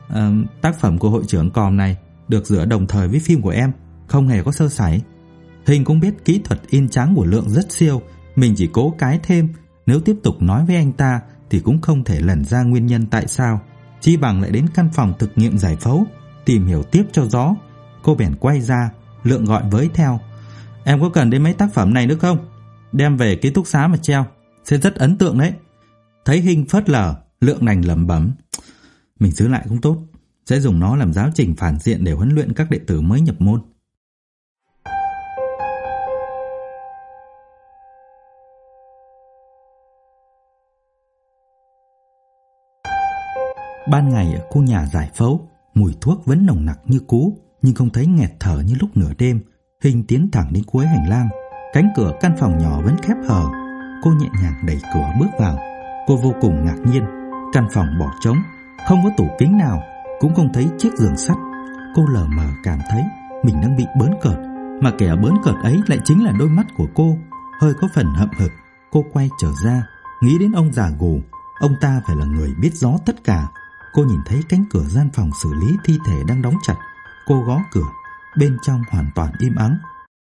tác phẩm của hội trưởng Còm này được rửa đồng thời với phim của em, không hề có sơ sẩy. Hình cũng biết kỹ thuật in trắng của Lượng rất siêu, mình chỉ cố cái thêm. Nếu tiếp tục nói với anh ta thì cũng không thể lần ra nguyên nhân tại sao, chi bằng lại đến căn phòng thực nghiệm giải phẫu tìm hiểu tiếp cho rõ. Cô bèn quay ra, Lượng gọi với theo: Em có cần đến mấy tác phẩm này nữa không? Đem về ký túc xá mà treo, sẽ rất ấn tượng đấy. Thấy Hình phớt lờ, Lượng đành lẩm bẩm: Mình giữ lại cũng tốt, sẽ dùng nó làm giáo trình phản diện để huấn luyện các đệ tử mới nhập môn. Ban ngày ở khu nhà giải phẫu, mùi thuốc vẫn nồng nặc như cũ, nhưng không thấy nghẹt thở như lúc nửa đêm. Hình tiến thẳng đến cuối hành lang. Cánh cửa căn phòng nhỏ vẫn khép hờ. Cô nhẹ nhàng đẩy cửa bước vào. Cô vô cùng ngạc nhiên. Căn phòng bỏ trống, không có tủ kính nào, cũng không thấy chiếc giường sắt. Cô lờ mờ cảm thấy mình đang bị bỡn cợt, mà kẻ bỡn cợt ấy lại chính là đôi mắt của cô, hơi có phần hậm hực. Cô quay trở ra, nghĩ đến ông già gù. Ông ta phải là người biết rõ tất cả. Cô nhìn thấy cánh cửa gian phòng xử lý thi thể đang đóng chặt. Cô gõ cửa, bên trong hoàn toàn im ắng.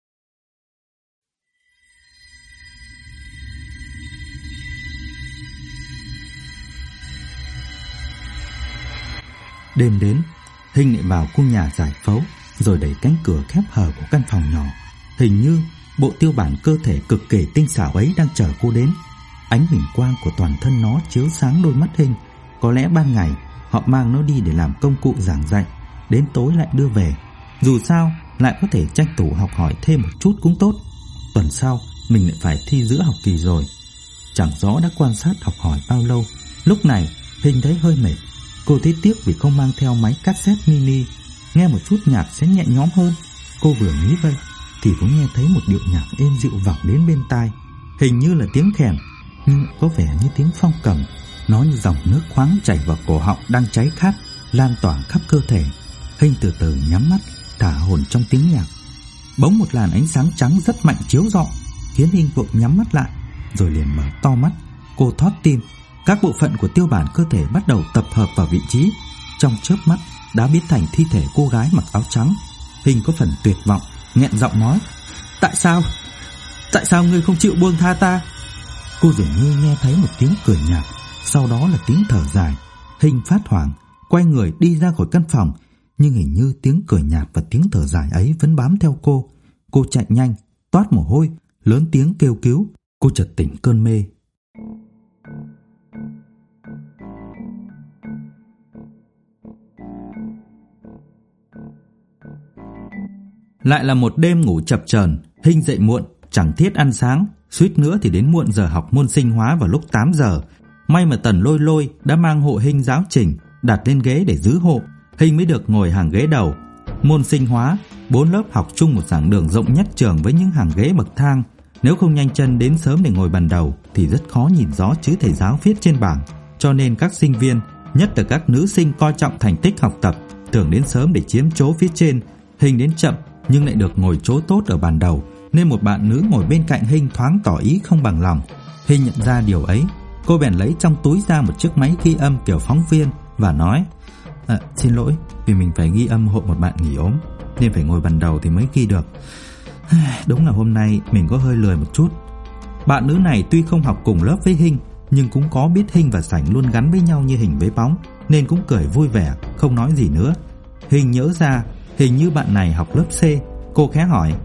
Đêm đến, Hình lại vào khu nhà giải phẫu, rồi đẩy cánh cửa khép hờ của căn phòng nhỏ. Hình như bộ tiêu bản cơ thể cực kỳ tinh xảo ấy đang chờ cô đến. Ánh huỳnh quang của toàn thân nó chiếu sáng đôi mắt Hình. Có lẽ ban ngày họ mang nó đi để làm công cụ giảng dạy, đến tối lại đưa về. Dù sao lại có thể tranh thủ học hỏi thêm một chút cũng tốt. Tuần sau mình lại phải thi giữa học kỳ rồi. Chẳng rõ đã quan sát học hỏi bao lâu. Lúc này Hình thấy hơi mệt. Cô thấy tiếc vì không mang theo máy cassette mini, nghe một chút nhạc sẽ nhẹ nhõm hơn. Cô vừa nghĩ vậy thì cũng nghe thấy một điệu nhạc êm dịu vọng đến bên tai. Hình như là tiếng kèn, nhưng có vẻ như tiếng phong cầm. Nó như dòng nước khoáng chảy vào cổ họng đang cháy khát, lan tỏa khắp cơ thể. Hình từ từ nhắm mắt, thả hồn trong tiếng nhạc. Bỗng một làn ánh sáng trắng rất mạnh chiếu rọi, khiến Hình vội nhắm mắt lại, rồi liền mở to mắt. Cô thót tim. Các bộ phận của tiêu bản cơ thể bắt đầu tập hợp vào vị trí. Trong chớp mắt, đã biến thành thi thể cô gái mặc áo trắng. Hình có phần tuyệt vọng, nghẹn giọng nói: Tại sao ngươi không chịu buông tha ta? Cô dường như nghe thấy một tiếng cười nhạt, sau đó là tiếng thở dài. Hình phát hoảng, quay người đi ra khỏi căn phòng, nhưng hình như tiếng cười nhạt và tiếng thở dài ấy vẫn bám theo cô. Cô chạy nhanh, toát mồ hôi, lớn tiếng kêu cứu. Cô chợt tỉnh cơn mê. Lại là một đêm ngủ chập chờn. Hình dậy muộn, chẳng thiết ăn sáng, suýt nữa thì đến muộn giờ học môn sinh hóa vào lúc 8 giờ. May mà Tần Lôi Lôi đã mang hộ Hình giáo trình đặt lên ghế để giữ hộ. Hình mới được ngồi hàng ghế đầu. Môn sinh hóa, 4 lớp học chung một giảng đường rộng nhất trường với những hàng ghế bậc thang. Nếu không nhanh chân đến sớm để ngồi bàn đầu thì rất khó nhìn rõ chữ thầy giáo viết trên bảng. Cho nên các sinh viên, nhất là các nữ sinh coi trọng thành tích học tập, thường đến sớm để chiếm chỗ phía trên. Hình đến chậm nhưng lại được ngồi chỗ tốt ở bàn đầu, nên một bạn nữ ngồi bên cạnh Hình thoáng tỏ ý không bằng lòng. Hình nhận ra điều ấy, cô bèn lấy trong túi ra một chiếc máy ghi âm kiểu phóng viên và nói: Xin lỗi, vì mình phải ghi âm hộ một bạn nghỉ ốm nên phải ngồi bàn đầu thì mới ghi được. Đúng là hôm nay mình có hơi lười một chút. Bạn nữ này tuy không học cùng lớp với Hình, nhưng cũng có biết Hình và Sảnh luôn gắn với nhau như hình với bóng, nên cũng cười vui vẻ, không nói gì nữa. Hình nhớ ra hình như bạn này học lớp C. Cô khẽ hỏi: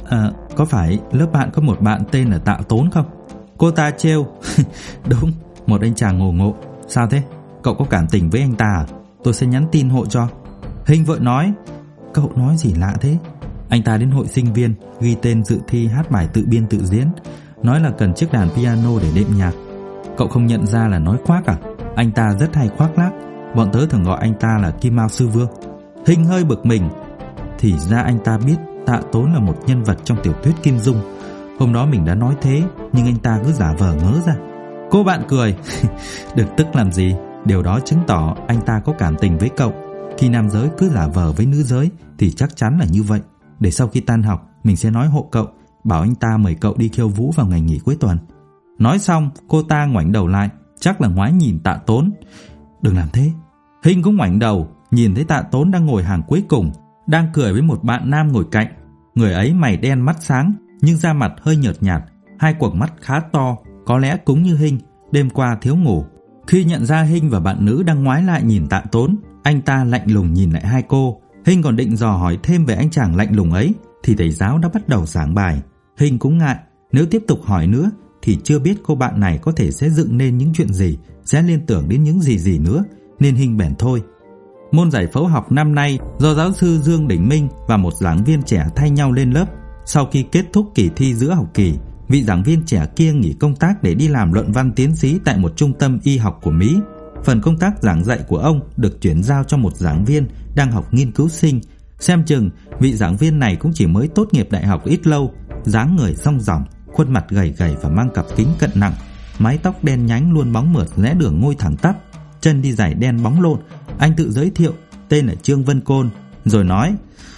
Có phải lớp bạn có một bạn tên là Tạ Tốn không? Cô ta trêu: Đúng, một anh chàng ngộ ngộ. Sao thế? Cậu có cảm tình với anh ta à? Tôi sẽ nhắn tin hộ cho. Hình vội nói: Cậu nói gì lạ thế? Anh ta đến hội sinh viên ghi tên dự thi hát bài tự biên tự diễn, nói là cần chiếc đàn piano để đệm nhạc. Cậu không nhận ra là nói khoác à? Anh ta rất hay khoác lác. Bọn tớ thường gọi anh ta là Kim Mao Sư Vương. Hình hơi bực mình. Thì ra anh ta biết Tạ Tốn là một nhân vật trong tiểu thuyết Kim Dung. Hôm đó mình đã nói thế, nhưng anh ta cứ giả vờ ngớ ra. Cô bạn cười: Được tức làm gì? Điều đó chứng tỏ anh ta có cảm tình với cậu. Khi nam giới cứ giả vờ với nữ giới thì chắc chắn là như vậy. Để sau khi tan học mình sẽ nói hộ cậu, bảo anh ta mời cậu đi khiêu vũ vào ngày nghỉ cuối tuần. Nói xong cô ta ngoảnh đầu lại, chắc là ngoái nhìn Tạ Tốn. Đừng làm thế. Hình cũng ngoảnh đầu, nhìn thấy Tạ Tốn đang ngồi hàng cuối cùng, đang cười với một bạn nam ngồi cạnh. Người ấy mày đen mắt sáng, nhưng da mặt hơi nhợt nhạt, hai quầng mắt khá to, có lẽ cũng như Hình, đêm qua thiếu ngủ. Khi nhận ra Hình và bạn nữ đang ngoái lại nhìn Tạ Tốn, anh ta lạnh lùng nhìn lại hai cô. Hình còn định dò hỏi thêm về anh chàng lạnh lùng ấy thì thầy giáo đã bắt đầu giảng bài. Hình cũng ngại, nếu tiếp tục hỏi nữa thì chưa biết cô bạn này có thể sẽ dựng nên những chuyện gì, sẽ liên tưởng đến những gì nữa, nên Hình bèn thôi. Môn giải phẫu học năm nay do giáo sư Dương Đình Minh và một giảng viên trẻ thay nhau lên lớp. Sau khi kết thúc kỳ thi giữa học kỳ, vị giảng viên trẻ kia nghỉ công tác để đi làm luận văn tiến sĩ tại một trung tâm y học của Mỹ. Phần công tác giảng dạy của ông được chuyển giao cho một giảng viên đang học nghiên cứu sinh. Xem chừng vị giảng viên này cũng chỉ mới tốt nghiệp đại học ít lâu, dáng người song ròng, khuôn mặt gầy gầy và mang cặp kính cận nặng, mái tóc đen nhánh luôn bóng mượt rẽ đường ngôi thẳng tắp, chân đi giày đen bóng lộn. Anh tự giới thiệu tên là Trương Vân Côn, rồi nói: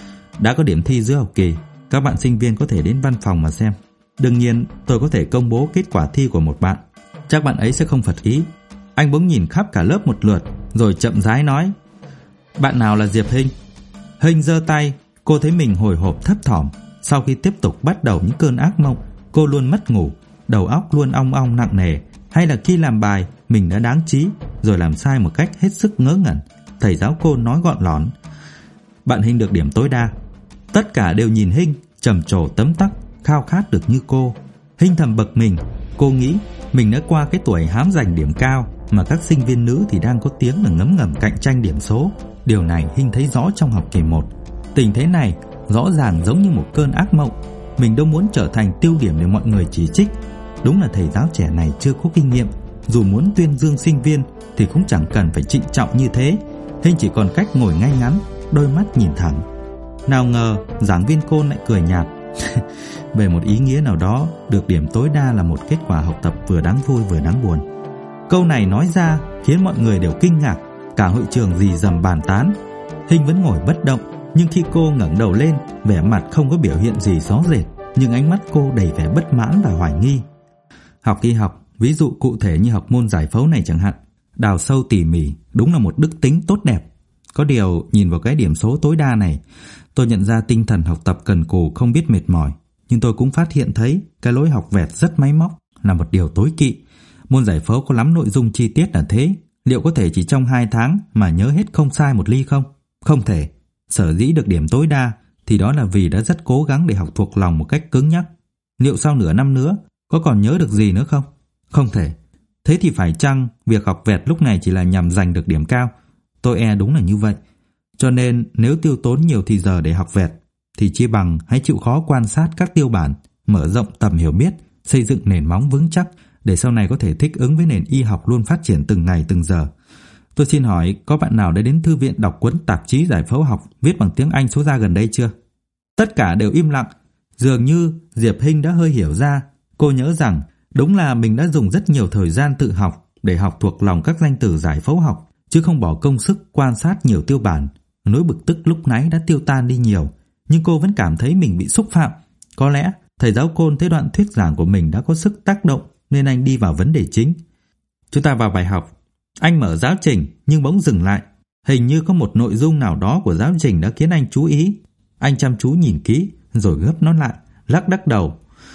Đã có điểm thi giữa học kỳ, các bạn sinh viên có thể đến văn phòng mà xem. Đương nhiên tôi có thể công bố kết quả thi của một bạn, chắc bạn ấy sẽ không phật ý. Anh bỗng nhìn khắp cả lớp một lượt, rồi chậm rãi nói: Bạn nào là Diệp Hình? Hình giơ tay. Cô thấy mình hồi hộp thấp thỏm. Sau khi tiếp tục bắt đầu những cơn ác mộng, cô luôn mất ngủ, đầu óc luôn ong ong nặng nề. Hay là khi làm bài mình đã đáng trí, rồi làm sai một cách hết sức ngớ ngẩn. Thầy giáo Côn nói gọn lỏn: Bạn Hình được điểm tối đa. Tất cả đều nhìn Hình, trầm trồ tấm tắc, khao khát được như cô. Hình thầm bực mình. Cô nghĩ mình đã qua cái tuổi hám giành điểm cao, mà các sinh viên nữ thì đang có tiếng là ngấm ngầm cạnh tranh điểm số. Điều này Hình thấy rõ trong học kỳ 1. Tình thế này rõ ràng giống như một cơn ác mộng. Mình đâu muốn trở thành tiêu điểm để mọi người chỉ trích. Đúng là thầy giáo trẻ này chưa có kinh nghiệm. Dù muốn tuyên dương sinh viên thì cũng chẳng cần phải trịnh trọng như thế. Hình chỉ còn cách ngồi ngay ngắn, đôi mắt nhìn thẳng. Nào ngờ giảng viên Côn lại cười nhạt: Về một ý nghĩa nào đó, được điểm tối đa là một kết quả học tập vừa đáng vui vừa đáng buồn. Câu này nói ra khiến mọi người đều kinh ngạc, cả hội trường rì rầm bàn tán. Hình vẫn ngồi bất động, nhưng khi cô ngẩng đầu lên, vẻ mặt không có biểu hiện gì rõ rệt, nhưng ánh mắt cô đầy vẻ bất mãn và hoài nghi. Học y học, ví dụ cụ thể như học môn giải phẫu này chẳng hạn, đào sâu tỉ mỉ đúng là một đức tính tốt đẹp. Có điều nhìn vào cái điểm số tối đa này, tôi nhận ra tinh thần học tập cần cù không biết mệt mỏi. Nhưng tôi cũng phát hiện thấy cái lối học vẹt rất máy móc là một điều tối kỵ. Môn giải phẫu có lắm nội dung chi tiết là thế, liệu có thể chỉ trong 2 tháng mà nhớ hết không sai một ly không? Không thể. Sở dĩ được điểm tối đa thì đó là vì đã rất cố gắng để học thuộc lòng một cách cứng nhắc. Liệu sau nửa năm nữa có còn nhớ được gì nữa không? Không thể. Thế thì phải chăng việc học vẹt lúc này chỉ là nhằm giành được điểm cao? Tôi e đúng là như vậy. Cho nên nếu tiêu tốn nhiều thì giờ để học vẹt thì chia bằng hãy chịu khó quan sát các tiêu bản, mở rộng tầm hiểu biết, xây dựng nền móng vững chắc để sau này có thể thích ứng với nền y học luôn phát triển từng ngày từng giờ. Tôi xin hỏi, có bạn nào đã đến thư viện đọc cuốn tạp chí giải phẫu học viết bằng tiếng Anh số ra gần đây chưa? Tất cả đều im lặng. Dường như Diệp Hinh đã hơi hiểu ra. Cô nhớ rằng đúng là mình đã dùng rất nhiều thời gian tự học để học thuộc lòng các danh từ giải phẫu học, chứ không bỏ công sức quan sát nhiều tiêu bản. Nỗi bực tức lúc nãy đã tiêu tan đi nhiều, nhưng cô vẫn cảm thấy mình bị xúc phạm. Có lẽ thầy giáo Côn thấy đoạn thuyết giảng của mình đã có sức tác động nên anh đi vào vấn đề chính. Chúng ta vào bài học. Anh mở giáo trình nhưng bỗng dừng lại. Hình như có một nội dung nào đó của giáo trình đã khiến anh chú ý. Anh chăm chú nhìn kỹ rồi gấp nó lại, lắc đắc đầu.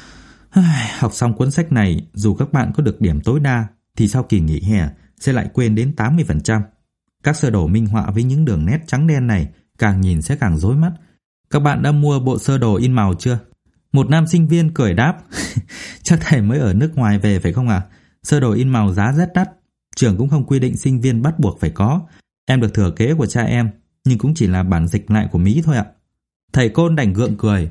Học xong cuốn sách này, dù các bạn có được điểm tối đa thì sau kỳ nghỉ hè sẽ lại quên đến 80%. Các sơ đồ minh họa với những đường nét trắng đen này càng nhìn sẽ càng rối mắt. Các bạn đã mua bộ sơ đồ in màu chưa? Một nam sinh viên cười đáp. Chắc thầy mới ở nước ngoài về phải không ạ? Sơ đồ in màu giá rất đắt. Trường cũng không quy định sinh viên bắt buộc phải có. Em được thừa kế của cha em, nhưng cũng chỉ là bản dịch lại của Mỹ thôi ạ. Thầy Côn đành gượng cười.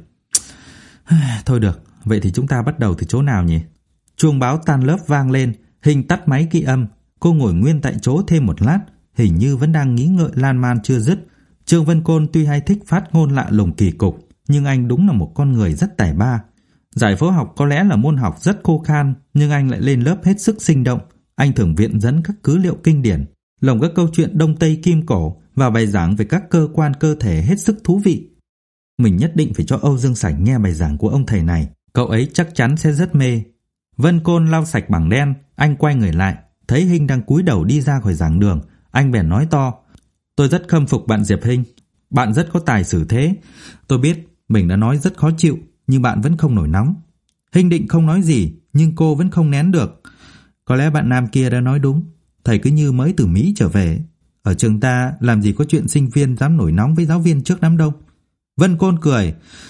Thôi được, vậy thì chúng ta bắt đầu từ chỗ nào nhỉ? Chuông báo tan lớp vang lên, Hình tắt máy ghi âm. Cô ngồi nguyên tại chỗ thêm một lát, hình như vẫn đang nghĩ ngợi lan man chưa dứt. Trương Vân Côn tuy hay thích phát ngôn lạ lùng kỳ cục, nhưng anh đúng là một con người rất tài ba. Giải phẫu học có lẽ là môn học rất khô khan, nhưng anh lại lên lớp hết sức sinh động. Anh thường viện dẫn các cứ liệu kinh điển, lồng các câu chuyện Đông Tây Kim Cổ và bài giảng về các cơ quan cơ thể hết sức thú vị. Mình nhất định phải cho Âu Dương Sảnh nghe bài giảng của ông thầy này, cậu ấy chắc chắn sẽ rất mê. Vân Côn lau sạch bảng đen, anh quay người lại, thấy Hinh đang cúi đầu đi ra khỏi giảng đường, anh bèn nói to. Tôi rất khâm phục bạn Diệp Hinh, bạn rất có tài xử thế. Tôi biết mình đã nói rất khó chịu, nhưng bạn vẫn không nổi nóng. Hinh định không nói gì, nhưng cô vẫn không nén được. Có lẽ bạn nam kia đã nói đúng, thầy cứ như mới từ Mỹ trở về. Ở trường ta làm gì có chuyện sinh viên dám nổi nóng với giáo viên trước đám đông. Vân Côn cười.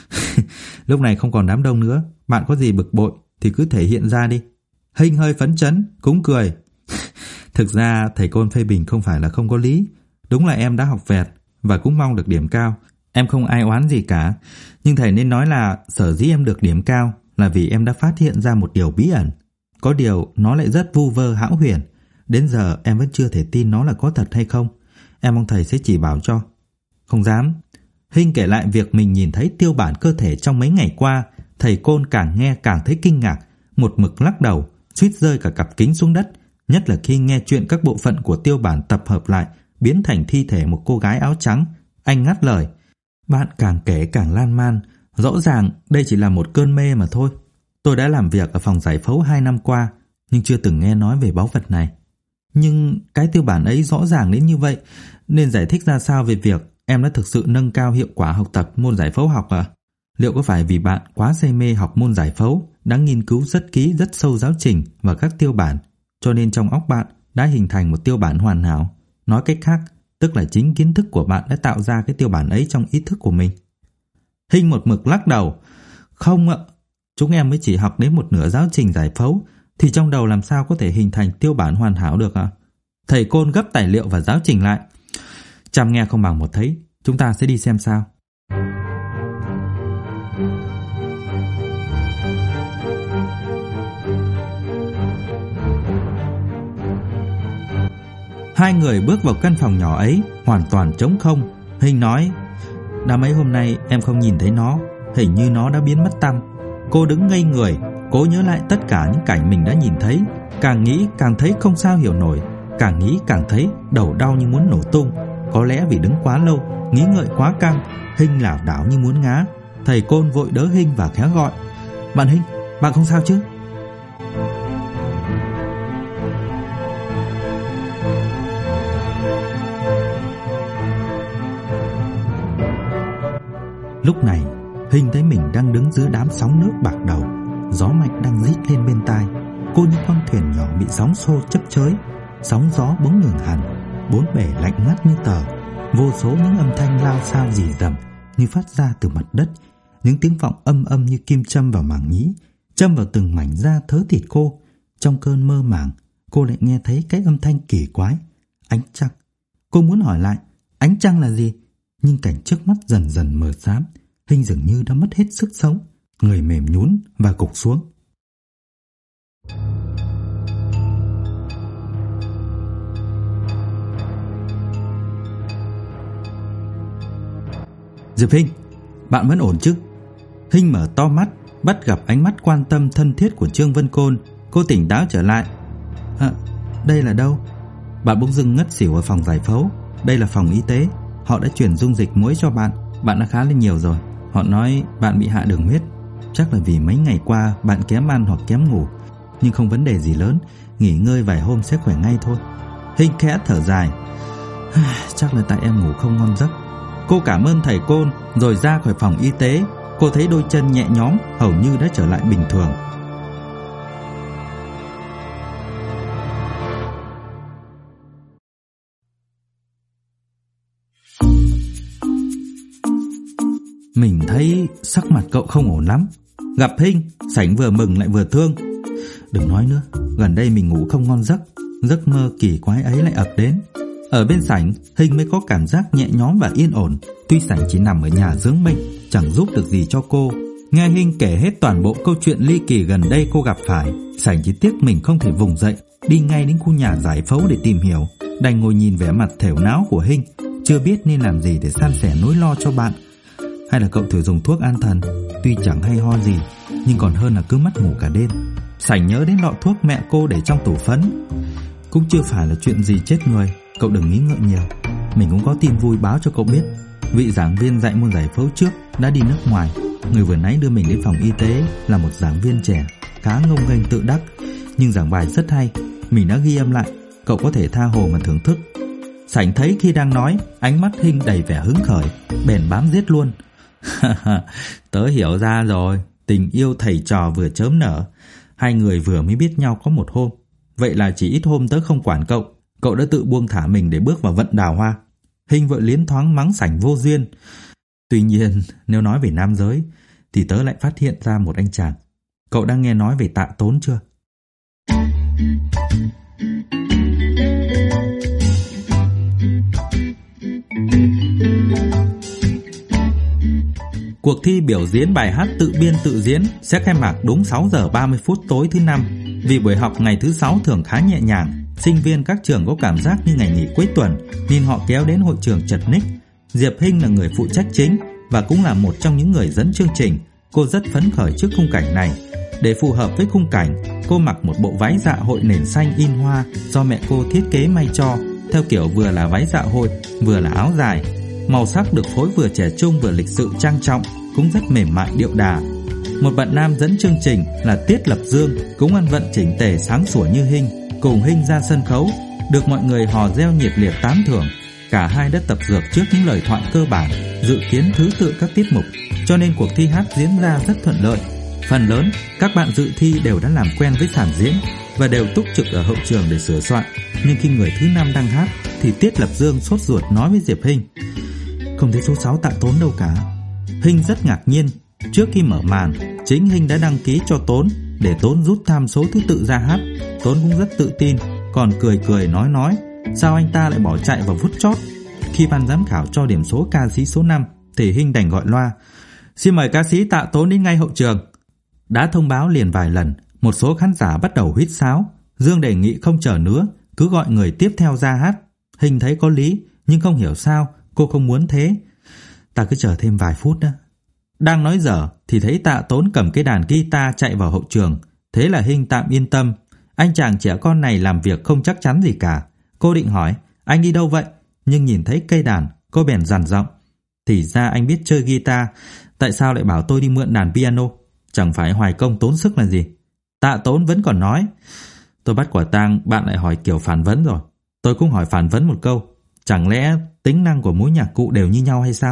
Lúc này không còn đám đông nữa, bạn có gì bực bội thì cứ thể hiện ra đi. Hinh hơi phấn chấn, cũng cười. Thực ra thầy Côn phê bình không phải là không có lý. Đúng là em đã học vẹt và cũng mong được điểm cao. Em không ai oán gì cả. Nhưng thầy nên nói là sở dĩ em được điểm cao là vì em đã phát hiện ra một điều bí ẩn. Có điều nó lại rất vu vơ hão huyền. Đến giờ em vẫn chưa thể tin nó là có thật hay không. Em mong thầy sẽ chỉ bảo cho. Không dám. Hinh kể lại việc mình nhìn thấy tiêu bản cơ thể trong mấy ngày qua. Thầy Côn càng nghe càng thấy kinh ngạc, một mực lắc đầu, suýt rơi cả cặp kính xuống đất. Nhất là khi nghe chuyện các bộ phận của tiêu bản tập hợp lại biến thành thi thể một cô gái áo trắng. Anh ngắt lời. Bạn càng kể càng lan man. Rõ ràng đây chỉ là một cơn mê mà thôi. Tôi đã làm việc ở phòng giải phẫu 2 năm qua, nhưng chưa từng nghe nói về báu vật này. Nhưng cái tiêu bản ấy rõ ràng đến như vậy, nên giải thích ra sao về việc em đã thực sự nâng cao hiệu quả học tập môn giải phẫu học à? Liệu có phải vì bạn quá say mê học môn giải phẫu, đã nghiên cứu rất kỹ rất sâu giáo trình và các tiêu bản, cho nên trong óc bạn đã hình thành một tiêu bản hoàn hảo? Nói cách khác, tức là chính kiến thức của bạn đã tạo ra cái tiêu bản ấy trong ý thức của mình. Hinh một mực lắc đầu. Không ạ, chúng em mới chỉ học đến một nửa giáo trình giải phẫu, thì trong đầu làm sao có thể hình thành tiêu bản hoàn hảo được ạ? Thầy Côn gấp tài liệu và giáo trình lại. Chăm nghe không bằng một thấy, chúng ta sẽ đi xem sao. Hai người bước vào căn phòng nhỏ ấy, hoàn toàn trống không. Hinh nói, đã mấy hôm nay em không nhìn thấy nó, hình như nó đã biến mất tăm. Cô đứng ngây người, cố nhớ lại tất cả những cảnh mình đã nhìn thấy. Càng nghĩ càng thấy không sao hiểu nổi, càng nghĩ càng thấy đầu đau như muốn nổ tung. Có lẽ vì đứng quá lâu, nghĩ ngợi quá căng, Hinh lảo đảo như muốn ngã. Thầy Côn vội đỡ Hinh và khẽ gọi, bạn Hinh, bạn không sao chứ? Lúc này Hinh thấy mình đang đứng giữa đám sóng nước bạc đầu. Gió mạnh đang rít lên bên tai. Cô như con thuyền nhỏ bị sóng xô chấp chới. Sóng gió bỗng ngừng hẳn, bốn bể lạnh ngắt như tờ. Vô số những âm thanh lao xao rì rầm như phát ra từ mặt đất. Những tiếng vọng âm âm như kim châm vào màng nhĩ, châm vào từng mảnh da thớ thịt cô. Trong cơn mơ màng, cô lại nghe thấy cái âm thanh kỳ quái: ánh trăng. Cô muốn hỏi lại ánh trăng là gì, nhưng cảnh trước mắt dần dần mờ xám. Hinh dường như đã mất hết sức sống, người mềm nhũn và gục xuống. Diệp Hinh, bạn vẫn ổn chứ? Hinh mở to mắt, bắt gặp ánh mắt quan tâm thân thiết của Trương Vân Côn. Cô tỉnh táo trở lại. Đây là đâu? Bạn bỗng dưng ngất xỉu ở phòng giải phẫu. Đây là phòng y tế. Họ đã chuyển dung dịch muối cho bạn. Bạn đã khá lên nhiều rồi. Họ nói bạn bị hạ đường huyết. Chắc là vì mấy ngày qua bạn kém ăn hoặc kém ngủ. Nhưng không vấn đề gì lớn, nghỉ ngơi vài hôm sẽ khỏe ngay thôi. Hinh khẽ thở dài. Chắc là tại em ngủ không ngon giấc. Cô cảm ơn thầy Côn rồi ra khỏi phòng y tế. Cô thấy đôi chân nhẹ nhõm, hầu như đã trở lại bình thường. Mình thấy sắc mặt cậu không ổn lắm. Gặp Hinh, Sảnh vừa mừng lại vừa thương. Đừng nói nữa, gần đây mình ngủ không ngon giấc. Giấc mơ kỳ quái ấy lại ập đến. Ở bên Sảnh, Hinh mới có cảm giác nhẹ nhõm và yên ổn. Tuy Sảnh chỉ nằm ở nhà dưỡng bệnh, chẳng giúp được gì cho cô. Nghe Hinh kể hết toàn bộ câu chuyện ly kỳ gần đây cô gặp phải, Sảnh chỉ tiếc mình không thể vùng dậy đi ngay đến khu nhà giải phẫu để tìm hiểu. Đành ngồi nhìn vẻ mặt thểu não của Hinh, chưa biết nên làm gì để san sẻ nỗi lo cho bạn. Hay là cậu thử dùng thuốc an thần, tuy chẳng hay ho gì, nhưng còn hơn là cứ mất ngủ cả đêm. Sảnh nhớ đến lọ thuốc mẹ cô để trong tủ phấn. Cũng chưa phải là chuyện gì chết người, cậu đừng nghĩ ngợi nhiều. Mình cũng có tin vui báo cho cậu biết. Vị giảng viên dạy môn giải phẫu trước đã đi nước ngoài. Người vừa nãy đưa mình đến phòng y tế là một giảng viên trẻ, khá ngông nghênh tự đắc, nhưng giảng bài rất hay. Mình đã ghi âm lại, cậu có thể tha hồ mà thưởng thức. Sảnh thấy khi đang nói, ánh mắt Hinh đầy vẻ hứng khởi, bèn bám giết luôn. Tớ hiểu ra rồi, tình yêu thầy trò vừa chớm nở. Hai người vừa mới biết nhau có một hôm. Vậy là chỉ ít hôm tớ không quản cậu. Cậu đã tự buông thả mình để bước vào vận đào hoa. Hinh vội liến thoáng mắng Sảnh vô duyên. Tuy nhiên, nếu nói về nam giới thì tớ lại phát hiện ra một anh chàng. Cậu đang nghe nói về Tạ Tốn chưa? Cuộc thi biểu diễn bài hát tự biên tự diễn sẽ khai mạc đúng 6 giờ 30 phút tối thứ Năm. Vì buổi học ngày thứ Sáu thường khá nhẹ nhàng, sinh viên các trường có cảm giác như ngày nghỉ cuối tuần nên họ kéo đến hội trường chật ních. Diệp Hinh là người phụ trách chính và cũng là một trong những người dẫn chương trình. Cô rất phấn khởi trước khung cảnh này. Để phù hợp với khung cảnh, cô mặc một bộ váy dạ hội nền xanh in hoa do mẹ cô thiết kế may cho, theo kiểu vừa là váy dạ hội vừa là áo dài. Màu sắc được phối vừa trẻ trung vừa lịch sự trang trọng, cũng rất mềm mại điệu đà. Một bạn nam dẫn chương trình là Tiết Lập Dương cũng ăn vận chỉnh tề sáng sủa như Hinh, cùng Hinh ra sân khấu, được mọi người hò reo nhiệt liệt tán thưởng. Cả hai đã tập dượt trước những lời thoại cơ bản, dự kiến thứ tự các tiết mục, cho nên cuộc thi hát diễn ra rất thuận lợi. Phần lớn các bạn dự thi đều đã làm quen với sàn diễn và đều túc trực ở hậu trường để sửa soạn. Nhưng khi người thứ 5 đang hát thì Tiết Lập Dương sốt ruột nói với Diệp Hinh: Không thấy số 6 Tạ Tốn đâu cả. Hinh rất ngạc nhiên. Trước khi mở màn, chính Hinh đã đăng ký cho Tốn để Tốn rút tham số thứ tự ra hát. Tốn cũng rất tự tin, còn cười nói sao anh ta lại bỏ chạy vào phút chót. Khi ban giám khảo cho điểm số ca sĩ số 5 thì Hinh đành gọi loa: Xin mời ca sĩ Tạ Tốn đến ngay hậu trường. Đã thông báo liền vài lần, một số khán giả bắt đầu huýt sáo. Dương đề nghị không chờ nữa, cứ gọi người tiếp theo ra hát. Hinh thấy có lý, nhưng không hiểu sao cô không muốn thế. Ta cứ chờ thêm vài phút nữa. Đang nói dở thì thấy Tạ Tốn cầm cái đàn guitar chạy vào hậu trường. Thế là Hinh tạm yên tâm. Anh chàng trẻ con này làm việc không chắc chắn gì cả. Cô định hỏi anh đi đâu vậy, nhưng nhìn thấy cây đàn, cô bèn dằn giọng: Thì ra anh biết chơi guitar, tại sao lại bảo tôi đi mượn đàn piano? Chẳng phải hoài công tốn sức là gì? Tạ Tốn vẫn còn nói: Tôi bắt quả tang bạn lại hỏi kiểu phản vấn rồi. Tôi cũng hỏi phản vấn một câu: Chẳng lẽ tính năng của mỗi nhạc cụ đều như nhau hay sao?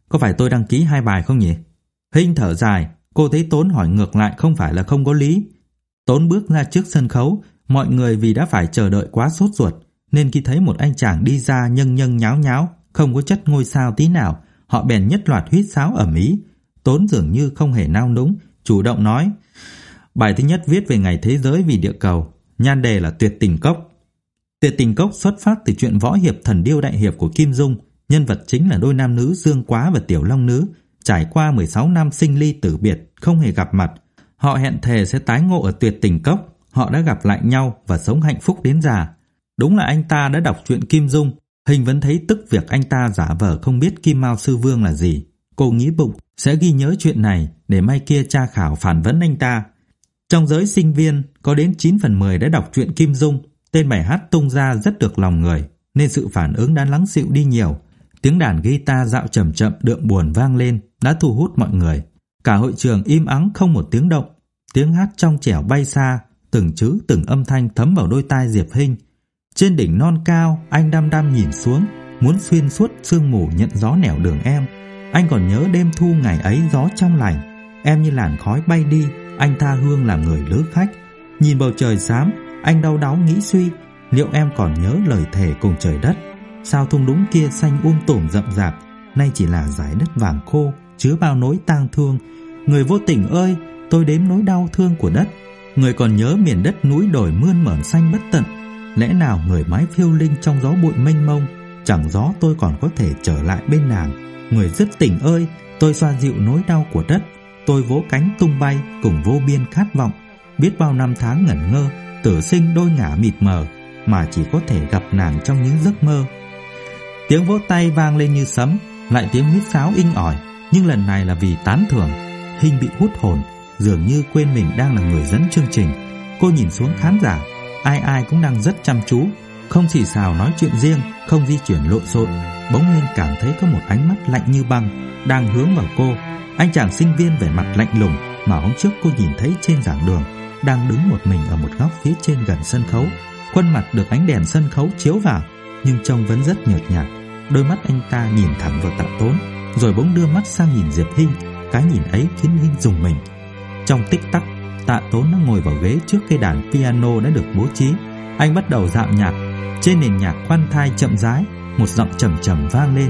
có phải tôi đăng ký 2 bài không nhỉ? Hinh thở dài, cô thấy Tốn hỏi ngược lại không phải là không có lý. Tốn bước ra trước sân khấu, mọi người vì đã phải chờ đợi quá sốt ruột, nên khi thấy một anh chàng đi ra nhâng nháo nháo, không có chất ngôi sao tí nào, họ bèn nhất loạt huýt sáo ầm ĩ. Tốn dường như không hề nao núng, chủ động nói: bài thứ nhất viết về ngày thế giới vì địa cầu, nhan đề là Tuyệt Tình Cốc. Tuyệt Tình Cốc xuất phát từ truyện võ hiệp Thần Điêu Đại Hiệp của Kim Dung, nhân vật chính là đôi nam nữ Dương Quá và Tiểu Long Nữ, trải qua 16 năm sinh ly tử biệt, không hề gặp mặt. Họ hẹn thề sẽ tái ngộ ở Tuyệt Tình Cốc, họ đã gặp lại nhau và sống hạnh phúc đến già. Đúng là anh ta đã đọc truyện Kim Dung, Hình vẫn thấy tức việc anh ta giả vờ không biết Kim Mao Sư Vương là gì. Cô nghĩ bụng sẽ ghi nhớ chuyện này để mai kia tra khảo phản vấn anh ta. Trong giới sinh viên, có đến 9 phần 10 đã đọc truyện Kim Dung, tên bài hát tung ra rất được lòng người, nên sự phản ứng đã lắng dịu đi nhiều. Tiếng đàn guitar dạo chậm chậm đượm buồn vang lên đã thu hút mọi người. Cả hội trường im ắng không một tiếng động. Tiếng hát trong trẻo bay xa, từng chữ từng âm thanh thấm vào đôi tai Diệp Hinh. Trên đỉnh non cao, anh đăm đăm nhìn xuống, muốn xuyên suốt sương mù nhận gió nẻo đường em. Anh còn nhớ đêm thu ngày ấy gió trong lành, em như làn khói bay đi, anh tha hương làm người lữ khách. Nhìn bầu trời xám, anh đau đáu nghĩ suy, liệu em còn nhớ lời thề cùng trời đất? Sao thung lũng kia xanh tùm rậm rạp, nay chỉ là dải đất vàng khô, chứa bao nỗi tang thương. Người vô tình ơi, tôi đếm nỗi đau thương của đất. Người còn nhớ miền đất núi đồi mơn mởn xanh bất tận. Lẽ nào người mái phiêu linh trong gió bụi mênh mông, chẳng gió tôi còn có thể trở lại bên nàng. Người dứt tình ơi, tôi xoa dịu nỗi đau của đất. Tôi vỗ cánh tung bay cùng vô biên khát vọng. Biết bao năm tháng ngẩn ngơ, tử sinh đôi ngả mịt mờ, mà chỉ có thể gặp nàng trong những giấc mơ. Tiếng vỗ tay vang lên như sấm, lại tiếng huýt sáo inh ỏi, nhưng lần này là vì tán thưởng. Hinh bị hút hồn, dường như quên mình đang là người dẫn chương trình. Cô nhìn xuống khán giả, ai ai cũng đang rất chăm chú, không xì xào nói chuyện riêng, không di chuyển lộn xộn. Bỗng nhiên cảm thấy có một ánh mắt lạnh như băng đang hướng vào cô. Anh chàng sinh viên vẻ mặt lạnh lùng mà hôm trước cô nhìn thấy trên giảng đường, đang đứng một mình ở một góc phía trên gần sân khấu. Khuôn mặt được ánh đèn sân khấu chiếu vào, nhưng trông vẫn rất nhợt nhạt. Đôi mắt anh ta nhìn thẳng vào Tạ Tốn, rồi bỗng đưa mắt sang nhìn Diệp Hinh. Cái nhìn ấy khiến Hinh rùng mình. Trong tích tắc, Tạ Tốn đã ngồi vào ghế trước cây đàn piano đã được bố trí. Anh bắt đầu dạo nhạc. Trên nền nhạc khoan thai chậm rãi, một giọng trầm trầm vang lên.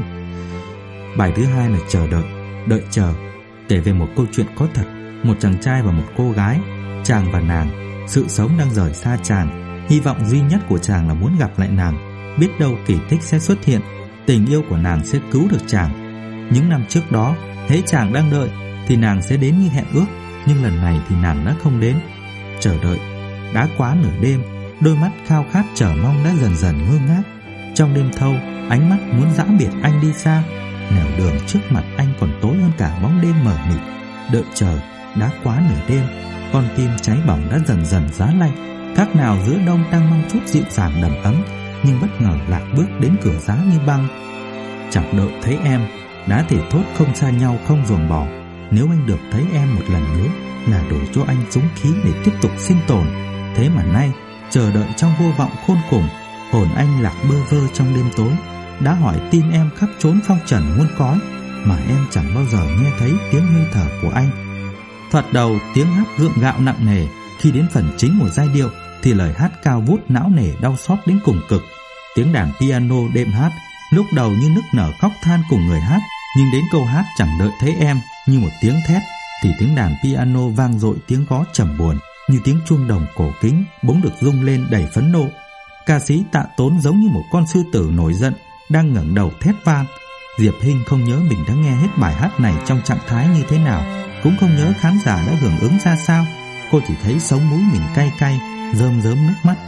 Bài thứ hai là Chờ Đợi, Đợi Chờ, kể về một câu chuyện có thật. Một chàng trai và một cô gái, chàng và nàng. Sự sống đang rời xa chàng. Hy vọng duy nhất của chàng là muốn gặp lại nàng. Biết đâu kỳ tích sẽ xuất hiện, tình yêu của nàng sẽ cứu được chàng. Những năm trước đó, hễ chàng đang đợi thì nàng sẽ đến như hẹn ước, nhưng lần này thì nàng đã không đến. Chờ đợi đã quá nửa đêm, đôi mắt khao khát chờ mong đã dần dần ngơ ngác. Trong đêm thâu, ánh mắt muốn giã biệt anh đi xa. Nẻo đường trước mặt anh còn tối hơn cả bóng đêm mờ mịt. Đợi chờ đã quá nửa đêm, con tim cháy bỏng đã dần dần giá lạnh. Khác nào giữa đông đang mong chút dịu dàng đầm ấm, nhưng bất ngờ lạc bước đến cửa giá như băng. Chẳng đợi thấy em, đã thể thốt không xa nhau không ruồng bỏ. Nếu anh được thấy em một lần nữa là đổi cho anh dũng khí để tiếp tục sinh tồn. Thế mà nay, chờ đợi trong vô vọng khôn cùng, hồn anh lạc bơ vơ trong đêm tối. Đã hỏi tin em khắp trốn phong trần muôn cõi, mà em chẳng bao giờ nghe thấy tiếng hơi thở của anh. Thoạt đầu tiếng hát gượng gạo nặng nề, khi đến phần chính của giai điệu thì lời hát cao vút não nề đau xót đến cùng cực. Tiếng đàn piano đệm hát, lúc đầu như nức nở khóc than cùng người hát, nhưng đến câu hát Chẳng Đợi Thấy Em như một tiếng thét, thì tiếng đàn piano vang dội tiếng gõ trầm buồn như tiếng chuông đồng cổ kính bỗng được rung lên đầy phẫn nộ. Ca sĩ Tạ Tốn giống như một con sư tử nổi giận đang ngẩng đầu thét vang. Diệp Hinh không nhớ mình đã nghe hết bài hát này trong trạng thái như thế nào, cũng không nhớ khán giả đã hưởng ứng ra sao. Cô chỉ thấy sống mũi mình cay cay, rơm rớm nước mắt.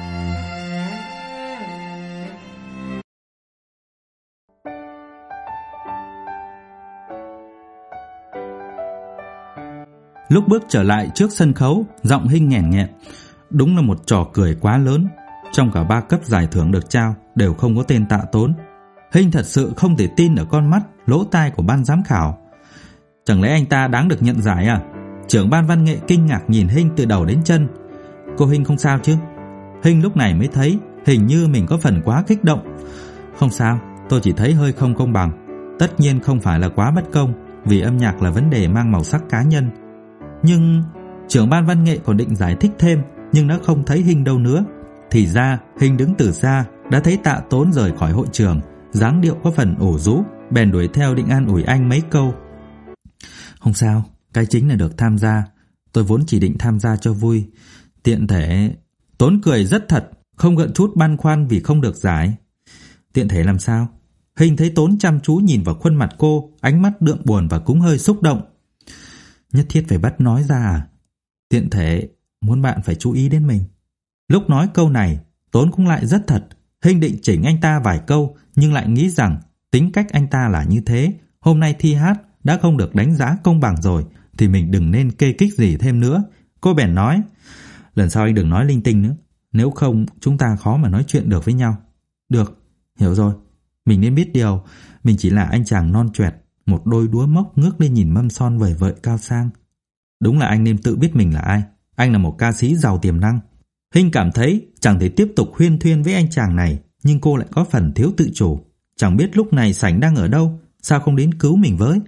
Lúc bước trở lại trước sân khấu, giọng Hinh nghẹn nghẹn. Đúng là một trò cười quá lớn. Trong cả 3 cấp giải thưởng được trao đều không có tên Tạ Tốn. Hinh thật sự không thể tin ở con mắt, lỗ tai của ban giám khảo. Chẳng lẽ anh ta đáng được nhận giải à? Trưởng ban văn nghệ kinh ngạc nhìn Hinh từ đầu đến chân. Cô Hinh không sao chứ? Hinh lúc này mới thấy hình như mình có phần quá kích động. Không sao, tôi chỉ thấy hơi không công bằng. Tất nhiên không phải là quá bất công, vì âm nhạc là vấn đề mang màu sắc cá nhân. Nhưng trưởng ban văn nghệ còn định giải thích thêm, nhưng đã không thấy Hinh đâu nữa. Thì ra Hinh đứng từ xa đã thấy Tạ Tốn rời khỏi hội trường, dáng điệu có phần ủ rũ, bèn đuổi theo định an ủi anh mấy câu. Không sao, cái chính là được tham gia. Tôi vốn chỉ định tham gia cho vui. Tiện thể... Tốn cười rất thật, không gợn chút băn khoăn vì không được giải. Tiện thể làm sao? Hinh thấy Tốn chăm chú nhìn vào khuôn mặt cô, ánh mắt đượm buồn và cũng hơi xúc động. Nhất thiết phải bắt nói ra à? Tiện thể muốn bạn phải chú ý đến mình. Lúc nói câu này, Tốn cũng lại rất thật. Hinh định chỉnh anh ta vài câu, nhưng lại nghĩ rằng tính cách anh ta là như thế. Hôm nay thi hát đã không được đánh giá công bằng rồi, thì mình đừng nên kê kích gì thêm nữa. Cô bèn nói, lần sau anh đừng nói linh tinh nữa, nếu không chúng ta khó mà nói chuyện được với nhau. Được, hiểu rồi. Mình nên biết điều, mình chỉ là anh chàng non choẹt, một đôi đũa mốc ngước lên nhìn mâm son vời vợi cao sang. Đúng là anh nên tự biết mình là ai. Anh là một ca sĩ giàu tiềm năng. Hinh cảm thấy chẳng thể tiếp tục huyên thuyên với anh chàng này, nhưng cô lại có phần thiếu tự chủ. Chẳng biết lúc này Sảnh đang ở đâu, sao không đến cứu mình với.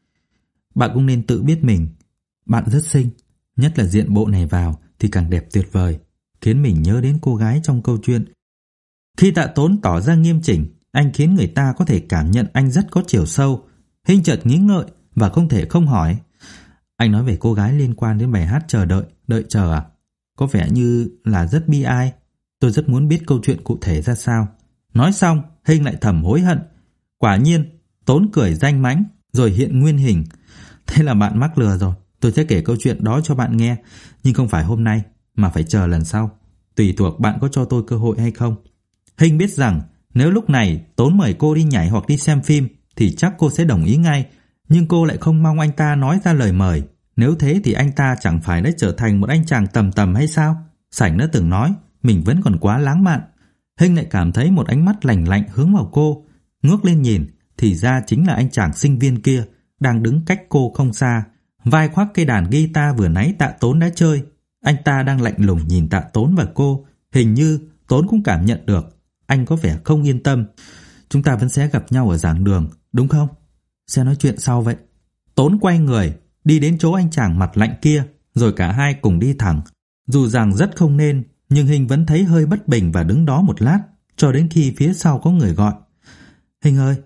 Bạn cũng nên tự biết mình. Bạn rất xinh, nhất là diện bộ này vào thì càng đẹp tuyệt vời, khiến mình nhớ đến cô gái trong câu chuyện. Khi Tạ Tốn tỏ ra nghiêm chỉnh, anh khiến người ta có thể cảm nhận anh rất có chiều sâu. Hinh chợt nghĩ ngợi và không thể không hỏi, anh nói về cô gái liên quan đến bài hát Chờ Đợi, Đợi Chờ à? Có vẻ như là rất bi ai. Tôi rất muốn biết câu chuyện cụ thể ra sao. Nói xong, Hinh lại thầm hối hận. Quả nhiên, Tốn cười danh mãnh rồi hiện nguyên hình. Thế là bạn mắc lừa rồi. Tôi sẽ kể câu chuyện đó cho bạn nghe, nhưng không phải hôm nay, mà phải chờ lần sau. Tùy thuộc bạn có cho tôi cơ hội hay không. Hinh biết rằng nếu lúc này Tốn mời cô đi nhảy hoặc đi xem phim thì chắc cô sẽ đồng ý ngay, nhưng cô lại không mong anh ta nói ra lời mời. Nếu thế thì anh ta chẳng phải đã trở thành một anh chàng tầm tầm hay sao? Sảnh đã từng nói mình vẫn còn quá lãng mạn. Hinh lại cảm thấy một ánh mắt lạnh lạnh hướng vào cô. Ngước lên nhìn thì ra chính là anh chàng sinh viên kia, đang đứng cách cô không xa, vai khoác cây đàn guitar vừa nãy Tạ Tốn đã chơi. Anh ta đang lạnh lùng nhìn Tạ Tốn và cô. Hình như Tốn cũng cảm nhận được anh có vẻ không yên tâm. Chúng ta vẫn sẽ gặp nhau ở giảng đường, đúng không? Sẽ nói chuyện sau vậy. Tốn quay người đi đến chỗ anh chàng mặt lạnh kia, rồi cả hai cùng đi thẳng. Dù rằng rất không nên, nhưng Hinh vẫn thấy hơi bất bình và đứng đó một lát, cho đến khi phía sau có người gọi. Hinh ơi,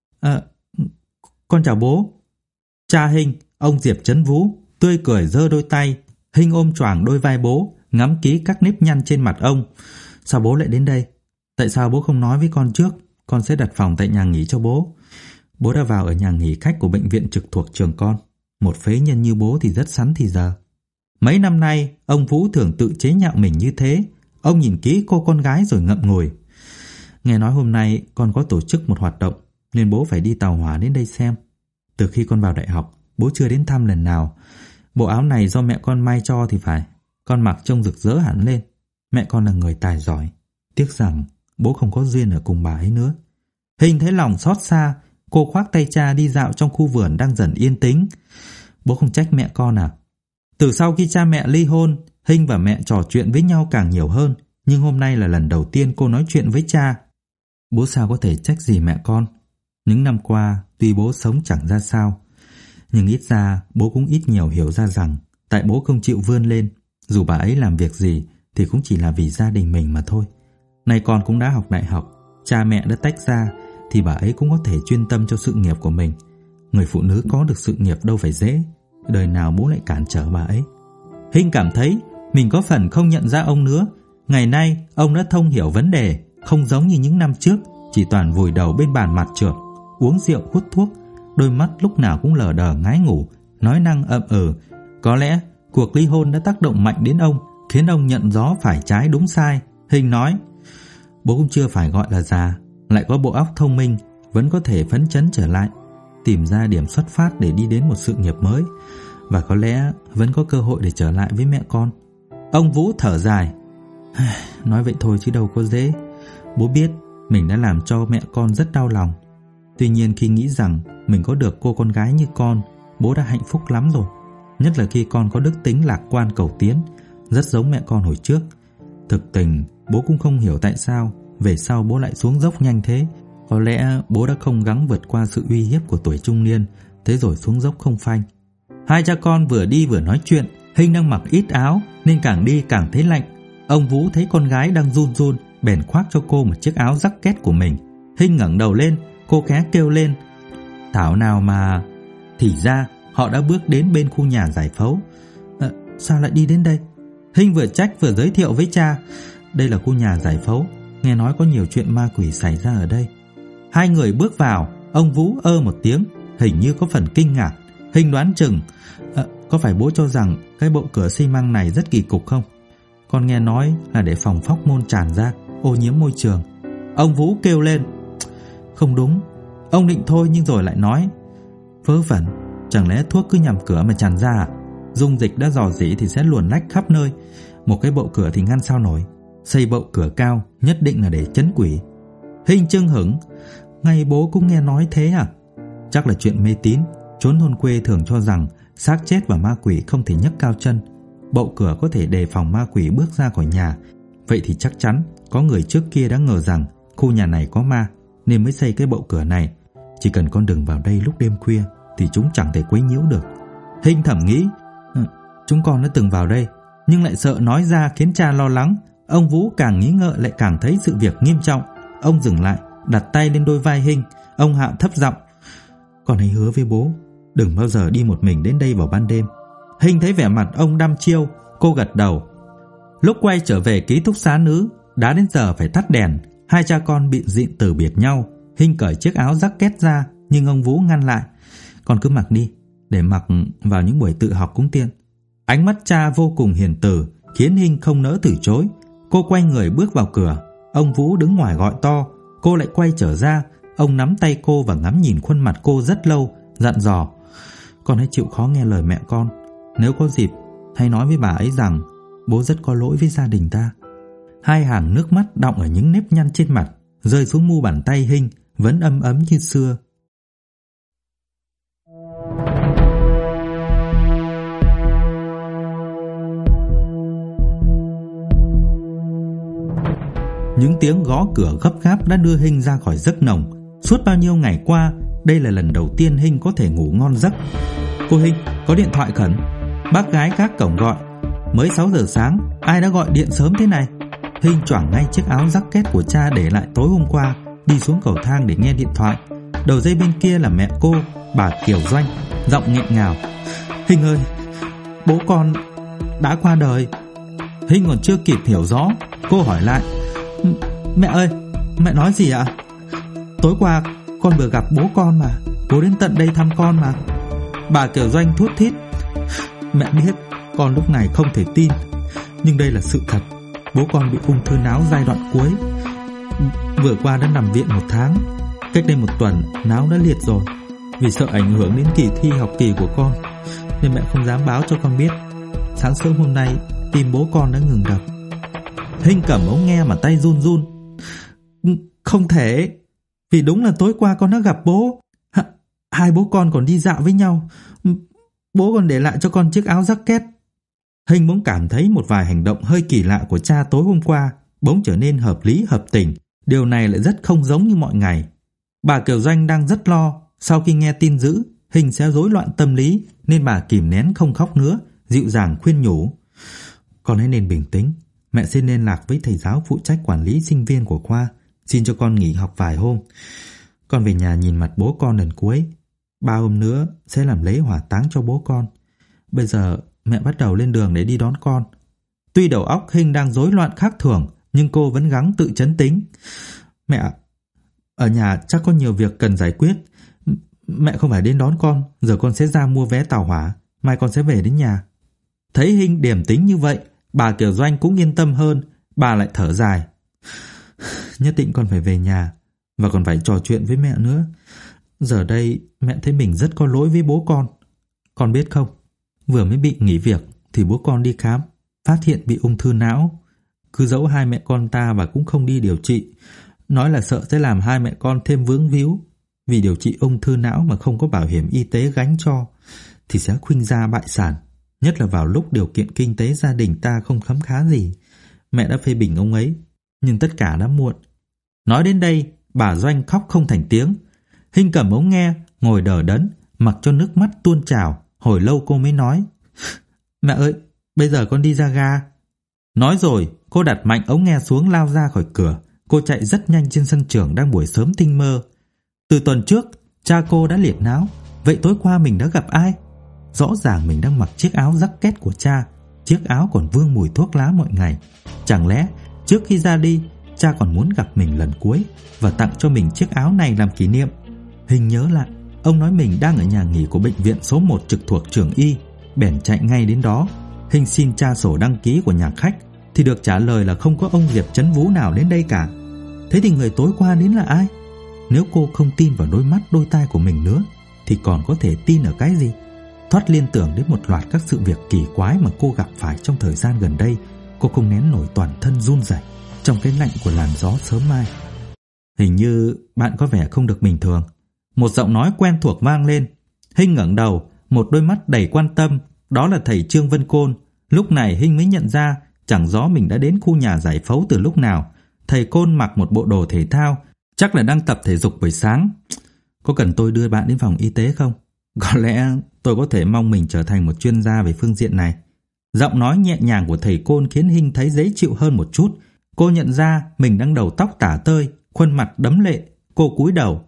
con chào bố. Cha Hinh, ông Diệp Trấn Vũ, tươi cười giơ đôi tay. Hinh ôm choàng đôi vai bố, ngắm kỹ các nếp nhăn trên mặt ông. Sao bố lại đến đây? Tại sao bố không nói với con trước? Con sẽ đặt phòng tại nhà nghỉ cho bố. Bố đã vào ở nhà nghỉ khách của bệnh viện trực thuộc trường con. Một phế nhân như bố thì rất sắn thì giờ. Mấy năm nay, ông Vũ thường tự chế nhạo mình như thế. Ông nhìn kỹ cô con gái rồi ngậm ngùi. Nghe nói hôm nay con có tổ chức một hoạt động, nên bố phải đi tàu hỏa đến đây xem. Từ khi con vào đại học, bố chưa đến thăm lần nào. Bộ áo này do mẹ con may cho thì phải. Con mặc trông rực rỡ hẳn lên. Mẹ con là người tài giỏi. Tiếc rằng bố không có duyên ở cùng bà ấy nữa. Hinh thấy lòng xót xa. Cô khoác tay cha đi dạo trong khu vườn đang dần yên tĩnh. Bố không trách mẹ con à? Từ sau khi cha mẹ ly hôn, Hinh và mẹ trò chuyện với nhau càng nhiều hơn. Nhưng hôm nay là lần đầu tiên cô nói chuyện với cha. Bố sao có thể trách gì mẹ con? Những năm qua, tuy bố sống chẳng ra sao, nhưng ít ra bố cũng ít nhiều hiểu ra rằng tại bố không chịu vươn lên, dù bà ấy làm việc gì thì cũng chỉ là vì gia đình mình mà thôi. Nay con cũng đã học đại học, cha mẹ đã tách ra, thì bà ấy cũng có thể chuyên tâm cho sự nghiệp của mình. Người phụ nữ có được sự nghiệp đâu phải dễ, đời nào bố lại cản trở bà ấy. Hinh cảm thấy mình có phần không nhận ra ông nữa. Ngày nay ông đã thông hiểu vấn đề, không giống như những năm trước, chỉ toàn vùi đầu bên bàn mặt trượt, uống rượu hút thuốc, đôi mắt lúc nào cũng lờ đờ ngái ngủ, nói năng ậm ừ. Có lẽ cuộc ly hôn đã tác động mạnh đến ông, khiến ông nhận rõ phải trái đúng sai. Hinh nói, bố cũng chưa phải gọi là già, lại có bộ óc thông minh, vẫn có thể phấn chấn trở lại, tìm ra điểm xuất phát để đi đến một sự nghiệp mới, và có lẽ vẫn có cơ hội để trở lại với mẹ con. Ông Vũ thở dài, nói vậy thôi chứ đâu có dễ. Bố biết mình đã làm cho mẹ con rất đau lòng. Tuy nhiên khi nghĩ rằng mình có được cô con gái như con, bố đã hạnh phúc lắm rồi. Nhất là khi con có đức tính lạc quan cầu tiến, rất giống mẹ con hồi trước. Thực tình bố cũng không hiểu tại sao về sau bố lại xuống dốc nhanh thế. Có lẽ bố đã không gắng vượt qua sự uy hiếp của tuổi trung niên, thế rồi xuống dốc không phanh. Hai cha con vừa đi vừa nói chuyện. Hinh đang mặc ít áo nên càng đi càng thấy lạnh. Ông Vũ thấy con gái đang run run, bèn khoác cho cô một chiếc áo jacket của mình. Hinh ngẩng đầu lên, cô khẽ kêu lên: "Thảo nào mà..." Thì ra họ đã bước đến bên khu nhà giải phẫu. Sao lại đi đến đây? Hinh vừa trách vừa giới thiệu với cha. Đây là khu nhà giải phẫu, nghe nói có nhiều chuyện ma quỷ xảy ra ở đây. Hai người bước vào, ông Vũ một tiếng, hình như có phần kinh ngạc. Hinh đoán chừng: "Có phải bố cho rằng cái bộ cửa xi măng này rất kỳ cục không? Con nghe nói là để phòng phóc môn tràn ra, ô nhiễm môi trường." Ông Vũ kêu lên: "Không đúng." Ông định thôi nhưng rồi lại nói: "Vớ vẩn, chẳng lẽ thuốc cứ nhằm cửa mà tràn ra à? Dung dịch đã rò rỉ thì sẽ luồn lách khắp nơi. Một cái bộ cửa thì ngăn sao nổi. Xây bộ cửa cao nhất định là để trấn quỷ." Hinh chưng hửng: "Ngay bố cũng nghe nói thế à? Chắc là chuyện mê tín. Chốn thôn quê thường cho rằng xác chết và ma quỷ không thể nhấc cao chân. Bộ cửa có thể đề phòng ma quỷ bước ra khỏi nhà. Vậy thì chắc chắn có người trước kia đã ngờ rằng khu nhà này có ma nên mới xây cái bộ cửa này. Chỉ cần con đừng vào đây lúc đêm khuya thì chúng chẳng thể quấy nhiễu được." Hinh thầm nghĩ: Chúng con đã từng vào đây, nhưng lại sợ nói ra khiến cha lo lắng. Ông Vũ càng nghĩ ngợi lại càng thấy sự việc nghiêm trọng. Ông dừng lại, đặt tay lên đôi vai Hinh. Ông hạ thấp giọng: "Con hãy hứa với bố đừng bao giờ đi một mình đến đây vào ban đêm." Hinh thấy vẻ mặt ông đăm chiêu, cô gật đầu. Lúc quay trở về ký túc xá nữ, đã đến giờ phải tắt đèn. Hai cha con bịn dịn từ biệt nhau. Hinh cởi chiếc áo jacket ra, nhưng ông Vũ ngăn lại: "Con cứ mặc đi, để mặc vào những buổi tự học cũng tiện." Ánh mắt cha vô cùng hiền từ, khiến Hinh không nỡ từ chối. Cô quay người bước vào cửa. Ông Vũ đứng ngoài gọi to. Cô lại quay trở ra. Ông nắm tay cô và ngắm nhìn khuôn mặt cô rất lâu, dặn dò: "Con hãy chịu khó nghe lời mẹ con. Nếu có dịp, hãy nói với bà ấy rằng bố rất có lỗi với gia đình ta." Hai hàng nước mắt đọng ở những nếp nhăn trên mặt, rơi xuống mu bàn tay Hinh, vẫn ấm ấm như xưa. Những tiếng gõ cửa gấp gáp đã đưa Hinh ra khỏi giấc nồng. Suốt bao nhiêu ngày qua, đây là lần đầu tiên Hinh có thể ngủ ngon giấc. "Cô Hinh, có điện thoại khẩn." Bác gái gác cổng gọi. "Mới 6 giờ sáng, ai đã gọi điện sớm thế này?" Hinh choàng ngay chiếc áo jacket của cha để lại tối hôm qua, đi xuống cầu thang để nghe điện thoại. Đầu dây bên kia là mẹ cô, bà Kiều Doanh, giọng nghẹn ngào: "Hinh ơi, bố con đã qua đời." Hinh còn chưa kịp hiểu rõ, cô hỏi lại: "Mẹ ơi, mẹ nói gì ạ?" "Tối qua con vừa gặp bố con mà, bố đến tận đây thăm con mà." Bà Kiều Doanh thút thít: "Mẹ biết con lúc này không thể tin, nhưng đây là sự thật. Bố con bị ung thư não giai đoạn cuối. Vừa qua đã nằm viện 1 tháng. Cách đây 1 tuần não đã liệt rồi. Vì sợ ảnh hưởng đến kỳ thi học kỳ của con nên mẹ không dám báo cho con biết. Sáng sớm hôm nay tim bố con đã ngừng đập." Hinh cầm ống nghe mà tay run run: "Không thể, vì đúng là tối qua con đã gặp bố. Hai bố con còn đi dạo với nhau. Bố còn để lại cho con chiếc áo jacket." Hinh bỗng cảm thấy một vài hành động hơi kỳ lạ của cha tối hôm qua bỗng trở nên hợp lý hợp tình. Điều này lại rất không giống như mọi ngày. Bà Kiều Doanh đang rất lo. Sau khi nghe tin dữ, Hinh sẽ rối loạn tâm lý nên bà kìm nén không khóc nữa, dịu dàng khuyên nhủ: "Con hãy nên bình tĩnh. Mẹ sẽ liên lạc với thầy giáo phụ trách quản lý sinh viên của khoa, xin cho con nghỉ học vài hôm. Con về nhà nhìn mặt bố con lần cuối. 3 hôm nữa sẽ làm lễ hỏa táng cho bố con. Bây giờ mẹ bắt đầu lên đường để đi đón con." Tuy đầu óc Hinh đang rối loạn khác thường, nhưng cô vẫn gắng tự trấn tĩnh: "Mẹ, ở nhà chắc có nhiều việc cần giải quyết. Mẹ không phải đến đón con, giờ con sẽ ra mua vé tàu hỏa, mai con sẽ về đến nhà." Thấy Hinh điềm tĩnh như vậy, bà Kiều Doanh cũng yên tâm hơn. Bà lại thở dài: "Nhất định con phải về nhà, và còn phải trò chuyện với mẹ nữa. Giờ đây mẹ thấy mình rất có lỗi với bố con. Con biết không, vừa mới bị nghỉ việc thì bố con đi khám, phát hiện bị ung thư não. Cứ giấu hai mẹ con ta và cũng không đi điều trị, nói là sợ sẽ làm hai mẹ con thêm vướng víu. Vì điều trị ung thư não mà không có bảo hiểm y tế gánh cho thì sẽ khuynh gia bại sản, nhất là vào lúc điều kiện kinh tế gia đình ta không khấm khá gì. Mẹ đã phê bình ông ấy, nhưng tất cả đã muộn." Nói đến đây, bà Doanh khóc không thành tiếng. Hinh cầm ống nghe, ngồi đờ đẫn, mặc cho nước mắt tuôn trào. Hồi lâu cô mới nói: "Mẹ ơi, bây giờ con đi ra ga." Nói rồi, cô đặt mạnh ống nghe xuống, lao ra khỏi cửa. Cô chạy rất nhanh trên sân trường đang buổi sớm tinh mơ. Từ tuần trước, cha cô đã liệt não. Vậy tối qua mình đã gặp ai? Rõ ràng mình đang mặc chiếc áo jacket của cha. Chiếc áo còn vương mùi thuốc lá mọi ngày. Chẳng lẽ trước khi ra đi, cha còn muốn gặp mình lần cuối và tặng cho mình chiếc áo này làm kỷ niệm? Hinh nhớ lại, ông nói mình đang ở nhà nghỉ của bệnh viện số 1 trực thuộc trường Y. Bèn chạy ngay đến đó. Hinh xin tra sổ đăng ký của nhà khách thì được trả lời là không có ông Diệp Chấn Vũ nào đến đây cả. Thế thì người tối qua đến là ai? Nếu cô không tin vào đôi mắt đôi tai của mình nữa thì còn có thể tin ở cái gì? Thoát liên tưởng đến một loạt các sự việc kỳ quái mà cô gặp phải trong thời gian gần đây, cô không nén nổi toàn thân run rẩy trong cái lạnh của làn gió sớm mai. "Hình như bạn có vẻ không được bình thường." Một giọng nói quen thuộc vang lên. Hinh ngẩng đầu, một đôi mắt đầy quan tâm. Đó là thầy Trương Vân Côn. Lúc này Hinh mới nhận ra chẳng rõ mình đã đến khu nhà giải phẫu từ lúc nào. Thầy Côn mặc một bộ đồ thể thao, chắc là đang tập thể dục buổi sáng. "Có cần tôi đưa bạn đến phòng y tế không? Có lẽ tôi có thể mong mình trở thành một chuyên gia về phương diện này." Giọng nói nhẹ nhàng của thầy Côn khiến Hinh thấy dễ chịu hơn một chút. Cô nhận ra mình đang đầu tóc tả tơi, khuôn mặt đẫm lệ. Cô cúi đầu.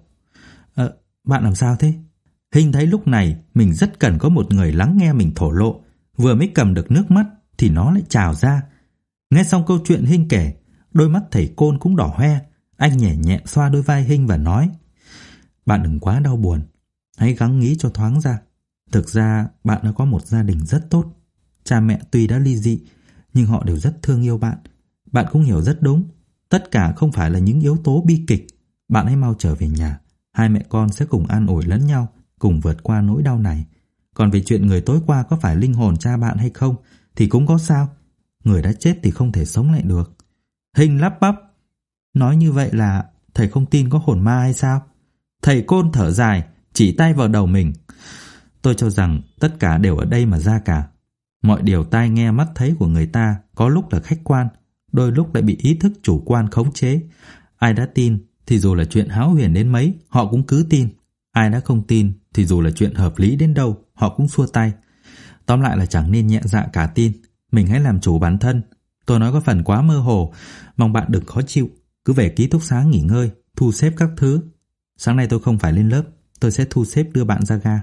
Bạn làm sao thế?" Hinh thấy lúc này mình rất cần có một người lắng nghe mình thổ lộ. Vừa mới cầm được nước mắt thì nó lại trào ra. Nghe xong câu chuyện Hinh kể, đôi mắt thầy Côn cũng đỏ hoe. Anh nhẹ nhẹ xoa đôi vai Hinh và nói: "Bạn đừng quá đau buồn, hãy gắng nghĩ cho thoáng ra. Thực ra bạn đã có một gia đình rất tốt. Cha mẹ tuy đã ly dị nhưng họ đều rất thương yêu bạn. Bạn cũng hiểu rất đúng, tất cả không phải là những yếu tố bi kịch. Bạn hãy mau trở về nhà, hai mẹ con sẽ cùng an ủi lẫn nhau, cùng vượt qua nỗi đau này. Còn về chuyện người tối qua có phải linh hồn cha bạn hay không thì cũng có sao. Người đã chết thì không thể sống lại được." Hinh lắp bắp: "Nói như vậy là thầy không tin có hồn ma hay sao?" Thầy Côn thở dài, chỉ tay vào đầu mình: "Tôi cho rằng tất cả đều ở đây mà ra cả. Mọi điều tai nghe mắt thấy của người ta có lúc là khách quan, đôi lúc lại bị ý thức chủ quan khống chế. Ai đã tin thì dù là chuyện hão huyền đến mấy, họ cũng cứ tin. Ai đã không tin thì dù là chuyện hợp lý đến đâu, họ cũng xua tay. Tóm lại là chẳng nên nhẹ dạ cả tin. Mình hãy làm chủ bản thân. Tôi nói có phần quá mơ hồ, mong bạn đừng khó chịu. Cứ về ký túc xá nghỉ ngơi, thu xếp các thứ. Sáng nay tôi không phải lên lớp, tôi sẽ thu xếp đưa bạn ra ga."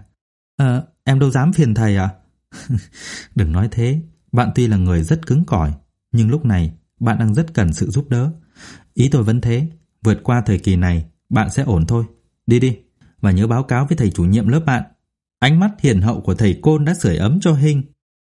Em đâu dám phiền thầy ạ." "Đừng nói thế, bạn tuy là người rất cứng cỏi, nhưng lúc này bạn đang rất cần sự giúp đỡ. Ý tôi vẫn thế, vượt qua thời kỳ này, bạn sẽ ổn thôi. Đi đi, và nhớ báo cáo với thầy chủ nhiệm lớp bạn." Ánh mắt hiền hậu của thầy Côn đã sưởi ấm cho Hinh.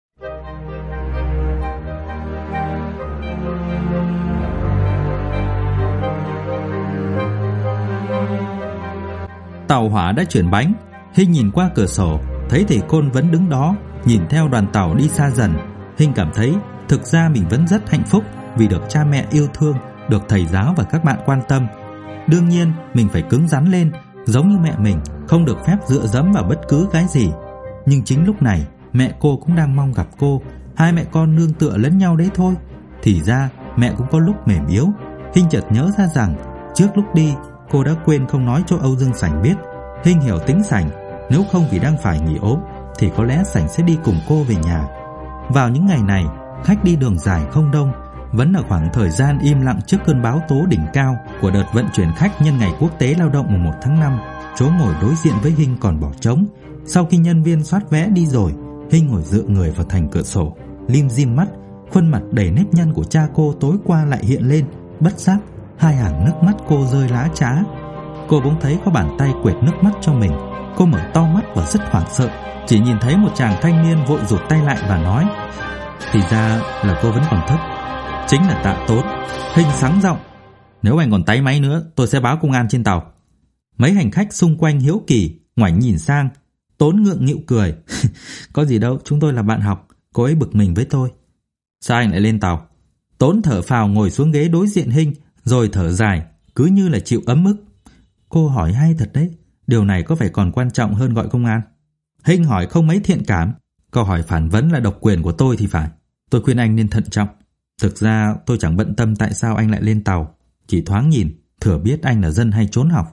Tàu hỏa đã chuyển bánh. Hinh nhìn qua cửa sổ, thấy thầy Côn vẫn đứng đó, nhìn theo đoàn tàu đi xa dần. Hinh cảm thấy thực ra mình vẫn rất hạnh phúc vì được cha mẹ yêu thương, được thầy giáo và các bạn quan tâm. Đương nhiên mình phải cứng rắn lên, giống như mẹ mình, không được phép dựa dẫm vào bất cứ cái gì. Nhưng chính lúc này mẹ cô cũng đang mong gặp cô. Hai mẹ con nương tựa lẫn nhau đấy thôi. Thì ra mẹ cũng có lúc mềm yếu. Hinh chợt nhớ ra rằng trước lúc đi cô đã quên không nói cho Âu Dương Sảnh biết. Hinh hiểu tính Sảnh, nếu không vì đang phải nghỉ ốm thì có lẽ Sảnh sẽ đi cùng cô về nhà. Vào những ngày này, khách đi đường dài không đông, vẫn ở khoảng thời gian im lặng trước cơn bão tố đỉnh cao của đợt vận chuyển khách nhân ngày quốc tế lao động mùng 1 tháng 5. Chỗ ngồi đối diện với Hinh còn bỏ trống. Sau khi nhân viên soát vé đi rồi, Hinh ngồi dựa người vào thành cửa sổ, lim dim mắt. Khuôn mặt đầy nếp nhăn của cha cô tối qua lại hiện lên. Bất giác hai hàng nước mắt cô rơi lã chã. Cô bỗng thấy có bàn tay quệt nước mắt cho mình. Cô mở to mắt và rất hoảng sợ, chỉ nhìn thấy một chàng thanh niên vội rụt tay lại và nói: "Thì ra là cô vẫn còn thức." Chính là Tạ Tốn. Hinh sáng giọng: "Nếu anh còn táy máy nữa, tôi sẽ báo công an trên tàu." Mấy hành khách xung quanh hiếu kỳ ngoảnh nhìn sang. Tốn ngượng nghịu cười: "Có gì đâu, chúng tôi là bạn học." Cô ấy bực mình với tôi: "Sao anh lại lên tàu?" Tốn thở phào ngồi xuống ghế đối diện Hinh, rồi thở dài, cứ như là chịu ấm ức. Cô hỏi hay thật đấy, điều này có phải còn quan trọng hơn gọi công an? Hinh hỏi không mấy thiện cảm. Câu hỏi phản vấn là độc quyền của tôi thì phải. Tôi khuyên anh nên thận trọng. Thực ra tôi chẳng bận tâm tại sao anh lại lên tàu. Chỉ thoáng nhìn, thừa biết anh là dân hay trốn học.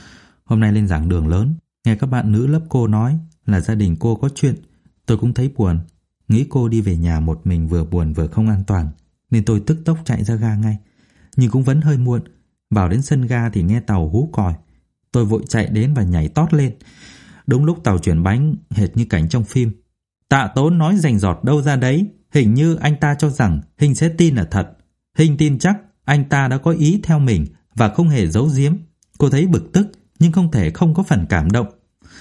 Hôm nay lên giảng đường lớn, nghe các bạn nữ lớp cô nói là gia đình cô có chuyện. Tôi cũng thấy buồn, nghĩ cô đi về nhà một mình vừa buồn vừa không an toàn, nên tôi tức tốc chạy ra ga ngay. Nhưng cũng vẫn hơi muộn, vào đến sân ga thì nghe tàu hú còi. Tôi vội chạy đến và nhảy tót lên. Đúng lúc tàu chuyển bánh, hệt như cảnh trong phim. Tạ Tốn nói rành rọt đâu ra đấy, hình như anh ta cho rằng Hình sẽ tin là thật. Hình tin chắc anh ta đã có ý theo mình và không hề giấu giếm. Cô thấy bực tức nhưng không thể không có phần cảm động.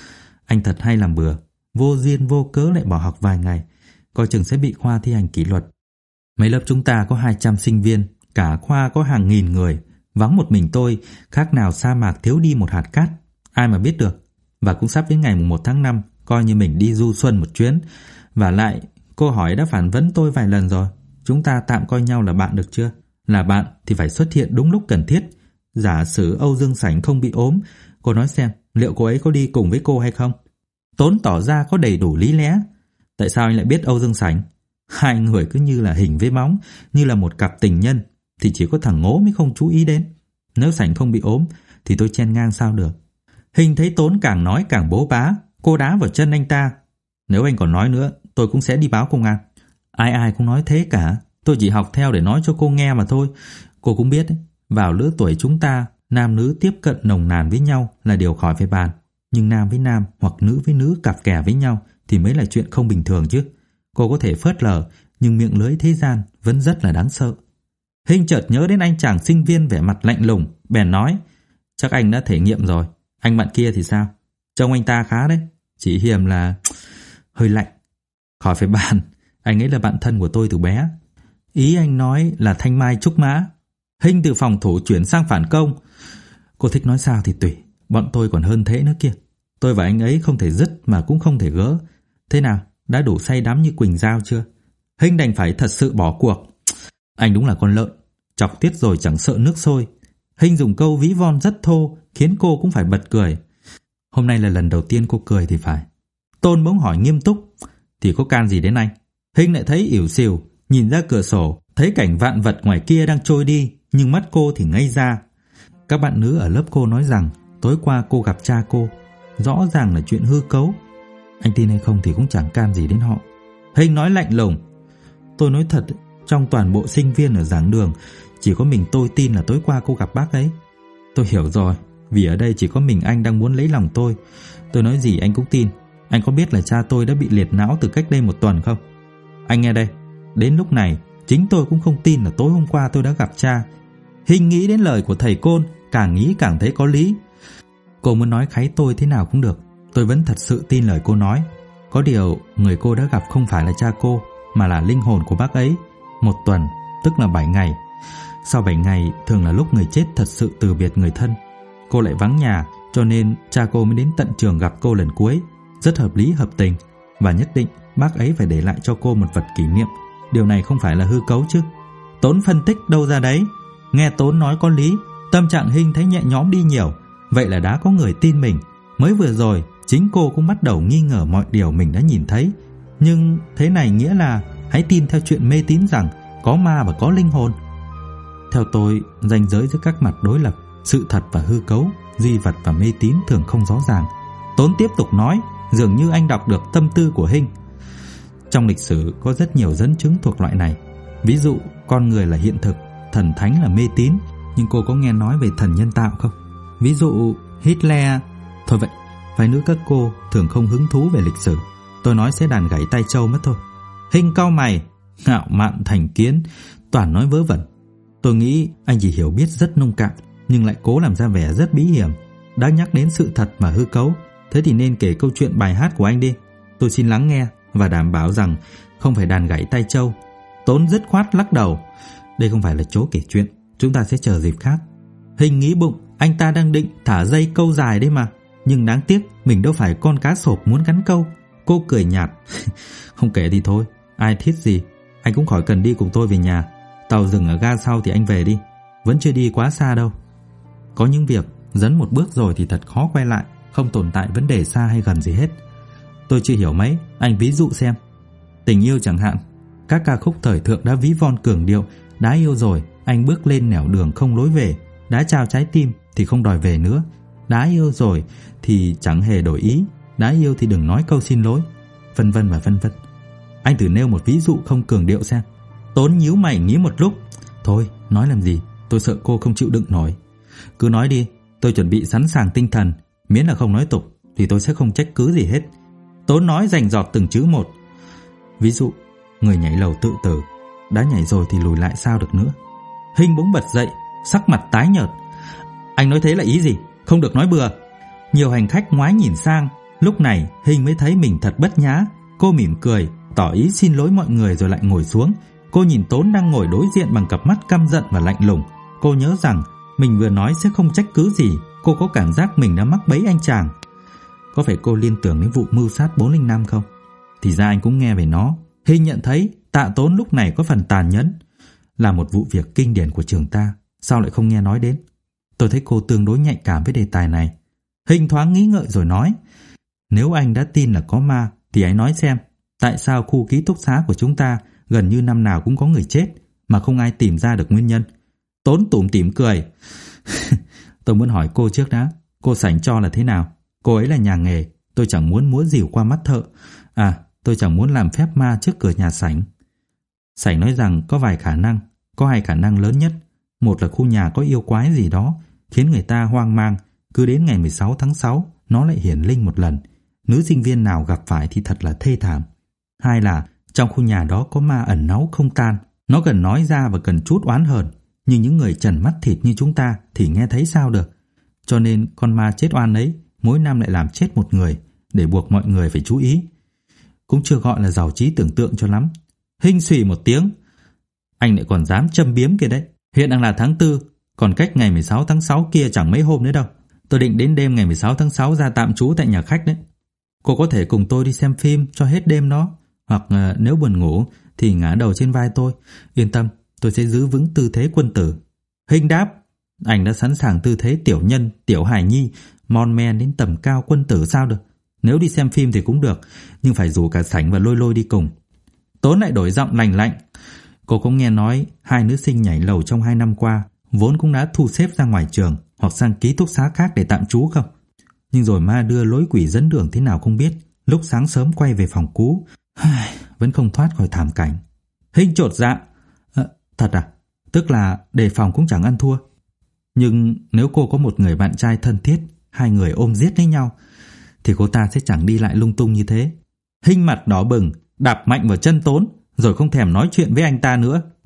Anh thật hay làm bừa, vô duyên vô cớ lại bỏ học vài ngày, coi chừng sẽ bị khoa thi hành kỷ luật. Mấy lớp chúng ta có 200 sinh viên, cả khoa có hàng nghìn người, vắng một mình tôi, khác nào sa mạc thiếu đi một hạt cát, ai mà biết được. Và cũng sắp đến ngày 1 tháng 5, coi như mình đi du xuân một chuyến. Và lại, cô hỏi đã phản vấn tôi vài lần rồi, chúng ta tạm coi nhau là bạn được chưa? Là bạn thì phải xuất hiện đúng lúc cần thiết. Giả sử Âu Dương Sảnh không bị ốm, cô nói xem liệu cô ấy có đi cùng với cô hay không? Tốn tỏ ra có đầy đủ lý lẽ. Tại sao anh lại biết Âu Dương Sảnh? Hai người cứ như là hình với bóng, như là một cặp tình nhân, thì chỉ có thằng Ngố mới không chú ý đến. Nếu Sảnh không bị ốm thì tôi chen ngang sao được. Hình thấy Tốn càng nói càng bố bá, cô đá vào chân anh ta. Nếu anh còn nói nữa, tôi cũng sẽ đi báo công an. Ai ai cũng nói thế cả, tôi chỉ học theo để nói cho cô nghe mà thôi. Cô cũng biết đấy, vào lứa tuổi chúng ta, nam nữ tiếp cận nồng nàn với nhau là điều khỏi phải bàn. Nhưng nam với nam hoặc nữ với nữ cặp kè với nhau thì mới là chuyện không bình thường chứ. Cô có thể phớt lờ, nhưng miệng lưới thế gian vẫn rất là đáng sợ. Hình chợt nhớ đến anh chàng sinh viên vẻ mặt lạnh lùng, bèn nói: Chắc anh đã thể nghiệm rồi. Anh bạn kia thì sao? Trông anh ta khá đấy, chỉ hiềm là hơi lạnh. Khỏi phải bàn, anh ấy là bạn thân của tôi từ bé. Ý anh nói là thanh mai trúc mã. Hình từ phòng thủ chuyển sang phản công. Cô thích nói sao thì tùy, bọn tôi còn hơn thế nữa kia. Tôi và anh ấy không thể dứt mà cũng không thể gỡ. Thế nào, đã đủ say đắm như Quỳnh Giao chưa? Hình đành phải thật sự bỏ cuộc. Anh đúng là con lợn, chọc tiết rồi chẳng sợ nước sôi. Hình dùng câu ví von rất thô, khiến cô cũng phải bật cười. Hôm nay là lần đầu tiên cô cười thì phải. Tôn bỗng hỏi nghiêm túc: Thì có can gì đến anh? Hình lại thấy ỉu xìu, nhìn ra cửa sổ, thấy cảnh vạn vật ngoài kia đang trôi đi, nhưng mắt cô thì ngây ra. Các bạn nữ ở lớp cô nói rằng tối qua cô gặp cha cô, rõ ràng là chuyện hư cấu. Anh tin hay không thì cũng chẳng can gì đến họ. Hình nói lạnh lùng: Tôi nói thật, trong toàn bộ sinh viên ở giảng đường, chỉ có mình tôi tin là tối qua cô gặp bác ấy. Tôi hiểu rồi, vì ở đây chỉ có mình anh đang muốn lấy lòng tôi. Tôi nói gì anh cũng tin. Anh có biết là cha tôi đã bị liệt não từ cách đây 1 tuần không? Anh nghe đây, đến lúc này chính tôi cũng không tin là tối hôm qua tôi đã gặp cha. Hình nghĩ đến lời của thầy Côn, càng nghĩ càng thấy có lý. Cô muốn nói kháy tôi thế nào cũng được, tôi vẫn thật sự tin lời cô nói. Có điều người cô đã gặp không phải là cha cô, mà là linh hồn của bác ấy. 1 tuần, tức là 7 ngày. Sau 7 ngày thường là lúc người chết thật sự từ biệt người thân. Cô lại vắng nhà, cho nên cha cô mới đến tận trường gặp cô lần cuối. Rất hợp lý hợp tình, và nhất định bác ấy phải để lại cho cô một vật kỷ niệm. Điều này không phải là hư cấu chứ? Tốn phân tích đâu ra đấy. Nghe Tốn nói có lý, tâm trạng Hình thấy nhẹ nhõm đi nhiều. Vậy là đã có người tin mình. Mới vừa rồi chính cô cũng bắt đầu nghi ngờ mọi điều mình đã nhìn thấy. Nhưng thế này nghĩa là hãy tin theo chuyện mê tín rằng có ma và có linh hồn. Theo tôi, ranh giới giữa các mặt đối lập, sự thật và hư cấu, duy vật và mê tín thường không rõ ràng. Tốn tiếp tục nói, dường như anh đọc được tâm tư của Hình. Trong lịch sử có rất nhiều dẫn chứng thuộc loại này. Ví dụ, con người là hiện thực, thần thánh là mê tín. Nhưng cô có nghe nói về thần nhân tạo không? Ví dụ Hitler. Thôi vậy, phái nữ các cô thường không hứng thú về lịch sử. Tôi nói sẽ đàn gãy tay trâu mất thôi. Hình cau mày, ngạo mạn thành kiến, toàn nói vớ vẩn. Tôi nghĩ anh chỉ hiểu biết rất nông cạn, nhưng lại cố làm ra vẻ rất bí hiểm. Đã nhắc đến sự thật mà hư cấu, thế thì nên kể câu chuyện bài hát của anh đi. Tôi xin lắng nghe và đảm bảo rằng không phải đàn gãy tay trâu. Tốn dứt khoát lắc đầu. Đây không phải là chỗ kể chuyện, chúng ta sẽ chờ dịp khác. Hình nghĩ bụng, anh ta đang định thả dây câu dài đấy mà. Nhưng đáng tiếc mình đâu phải con cá sộp muốn cắn câu. Cô cười nhạt. Không kể thì thôi, ai thiết gì. Anh cũng khỏi cần đi cùng tôi về nhà. Tàu dừng ở ga sau thì anh về đi. Vẫn chưa đi quá xa đâu. Có những việc dấn một bước rồi thì thật khó quay lại. Không tồn tại vấn đề xa hay gần gì hết. Tôi chưa hiểu mấy, anh ví dụ xem. Tình yêu chẳng hạn. Các ca khúc thời thượng đã ví von cường điệu. Đã yêu rồi, anh bước lên nẻo đường không lối về. đã trao trái tim thì không đòi về nữa, đã yêu rồi thì chẳng hề đổi ý, đã yêu thì đừng nói câu xin lỗi, vân vân và vân vân. Anh thử nêu một ví dụ không cường điệu xem. Tốn nhíu mày nghĩ một lúc. Thôi, nói làm gì, tôi sợ cô không chịu đựng nổi. Cứ nói đi, tôi chuẩn bị sẵn sàng tinh thần, miễn là không nói tục thì tôi sẽ không trách cứ gì hết. Tốn nói rành rọt từng chữ một. Ví dụ, người nhảy lầu tự tử, đã nhảy rồi thì lùi lại sao được nữa. Hinh bỗng bật dậy, sắc mặt tái nhợt. Anh nói thế là ý gì? Không được nói bừa. Nhiều hành khách ngoái nhìn sang, lúc này Hinh mới thấy mình thật bất nhã. Cô mỉm cười, tỏ ý xin lỗi mọi người rồi lại ngồi xuống. Cô nhìn Tốn đang ngồi đối diện bằng cặp mắt căm giận và lạnh lùng. Cô nhớ rằng mình vừa nói sẽ không trách cứ gì. Cô có cảm giác mình đã mắc bẫy anh chàng. Có phải cô liên tưởng đến vụ mưu sát 405 không? Thì ra anh cũng nghe về nó. Hinh nhận thấy Tạ Tốn lúc này có phần tàn nhẫn, là một vụ việc kinh điển của trường ta, sao lại không nghe nói đến? Tôi thấy cô tương đối nhạy cảm với đề tài này. Hinh thoáng nghĩ ngợi rồi nói, nếu anh đã tin là có ma thì hãy nói xem, tại sao khu ký túc xá của chúng ta gần như năm nào cũng có người chết mà không ai tìm ra được nguyên nhân? Tốn tủm tỉm cười. Tôi muốn hỏi cô trước đã, cô Sảnh cho là thế nào? Cô ấy là nhà nghề, tôi chẳng muốn múa rìu qua mắt thợ. Tôi chẳng muốn làm phép ma trước cửa nhà Sảnh. Sảnh nói rằng có vài khả năng, có hai khả năng lớn nhất. Một là khu nhà có yêu quái gì đó, khiến người ta hoang mang, cứ đến ngày 16 tháng 6 nó lại hiển linh một lần. Nữ sinh viên nào gặp phải thì thật là thê thảm. Hai là trong khu nhà đó có ma ẩn náu không tan, nó cần nói ra và cần chút oán hờn, nhưng những người trần mắt thịt như chúng ta thì nghe thấy sao được. Cho nên con ma chết oan ấy mỗi năm lại làm chết một người, để buộc mọi người phải chú ý. Cũng chưa gọi là giàu trí tưởng tượng cho lắm. Hinh xùy một tiếng. Anh lại còn dám châm biếm kia đấy. Hiện đang là tháng 4, còn cách ngày 16 tháng 6 kia chẳng mấy hôm nữa đâu. Tôi định đến đêm ngày 16 tháng 6 ra tạm trú tại nhà khách đấy. Cô có thể cùng tôi đi xem phim cho hết đêm đó, hoặc nếu buồn ngủ thì ngả đầu trên vai tôi. Yên tâm, tôi sẽ giữ vững tư thế quân tử. Hinh đáp, anh đã sẵn sàng tư thế tiểu nhân, tiểu hài nhi, mon men đến tầm cao quân tử sao được. Nếu đi xem phim thì cũng được, nhưng phải rủ cả Sảnh và Lôi Lôi đi cùng. Tốn lại đổi giọng lành lạnh. Cô cũng nghe nói hai nữ sinh nhảy lầu trong 2 năm qua vốn cũng đã thu xếp ra ngoài trường hoặc sang ký túc xá khác để tạm trú không? Nhưng rồi ma đưa lối quỷ dẫn đường thế nào không biết, lúc sáng sớm quay về phòng cũ, vẫn không thoát khỏi thảm cảnh. Hinh chột dạ. Thật à? Tức là đề phòng cũng chẳng ăn thua. Nhưng nếu cô có một người bạn trai thân thiết, hai người ôm giết lấy nhau, thì cô ta sẽ chẳng đi lại lung tung như thế. Hinh mặt đỏ bừng, đạp mạnh vào chân Tốn, rồi không thèm nói chuyện với anh ta nữa.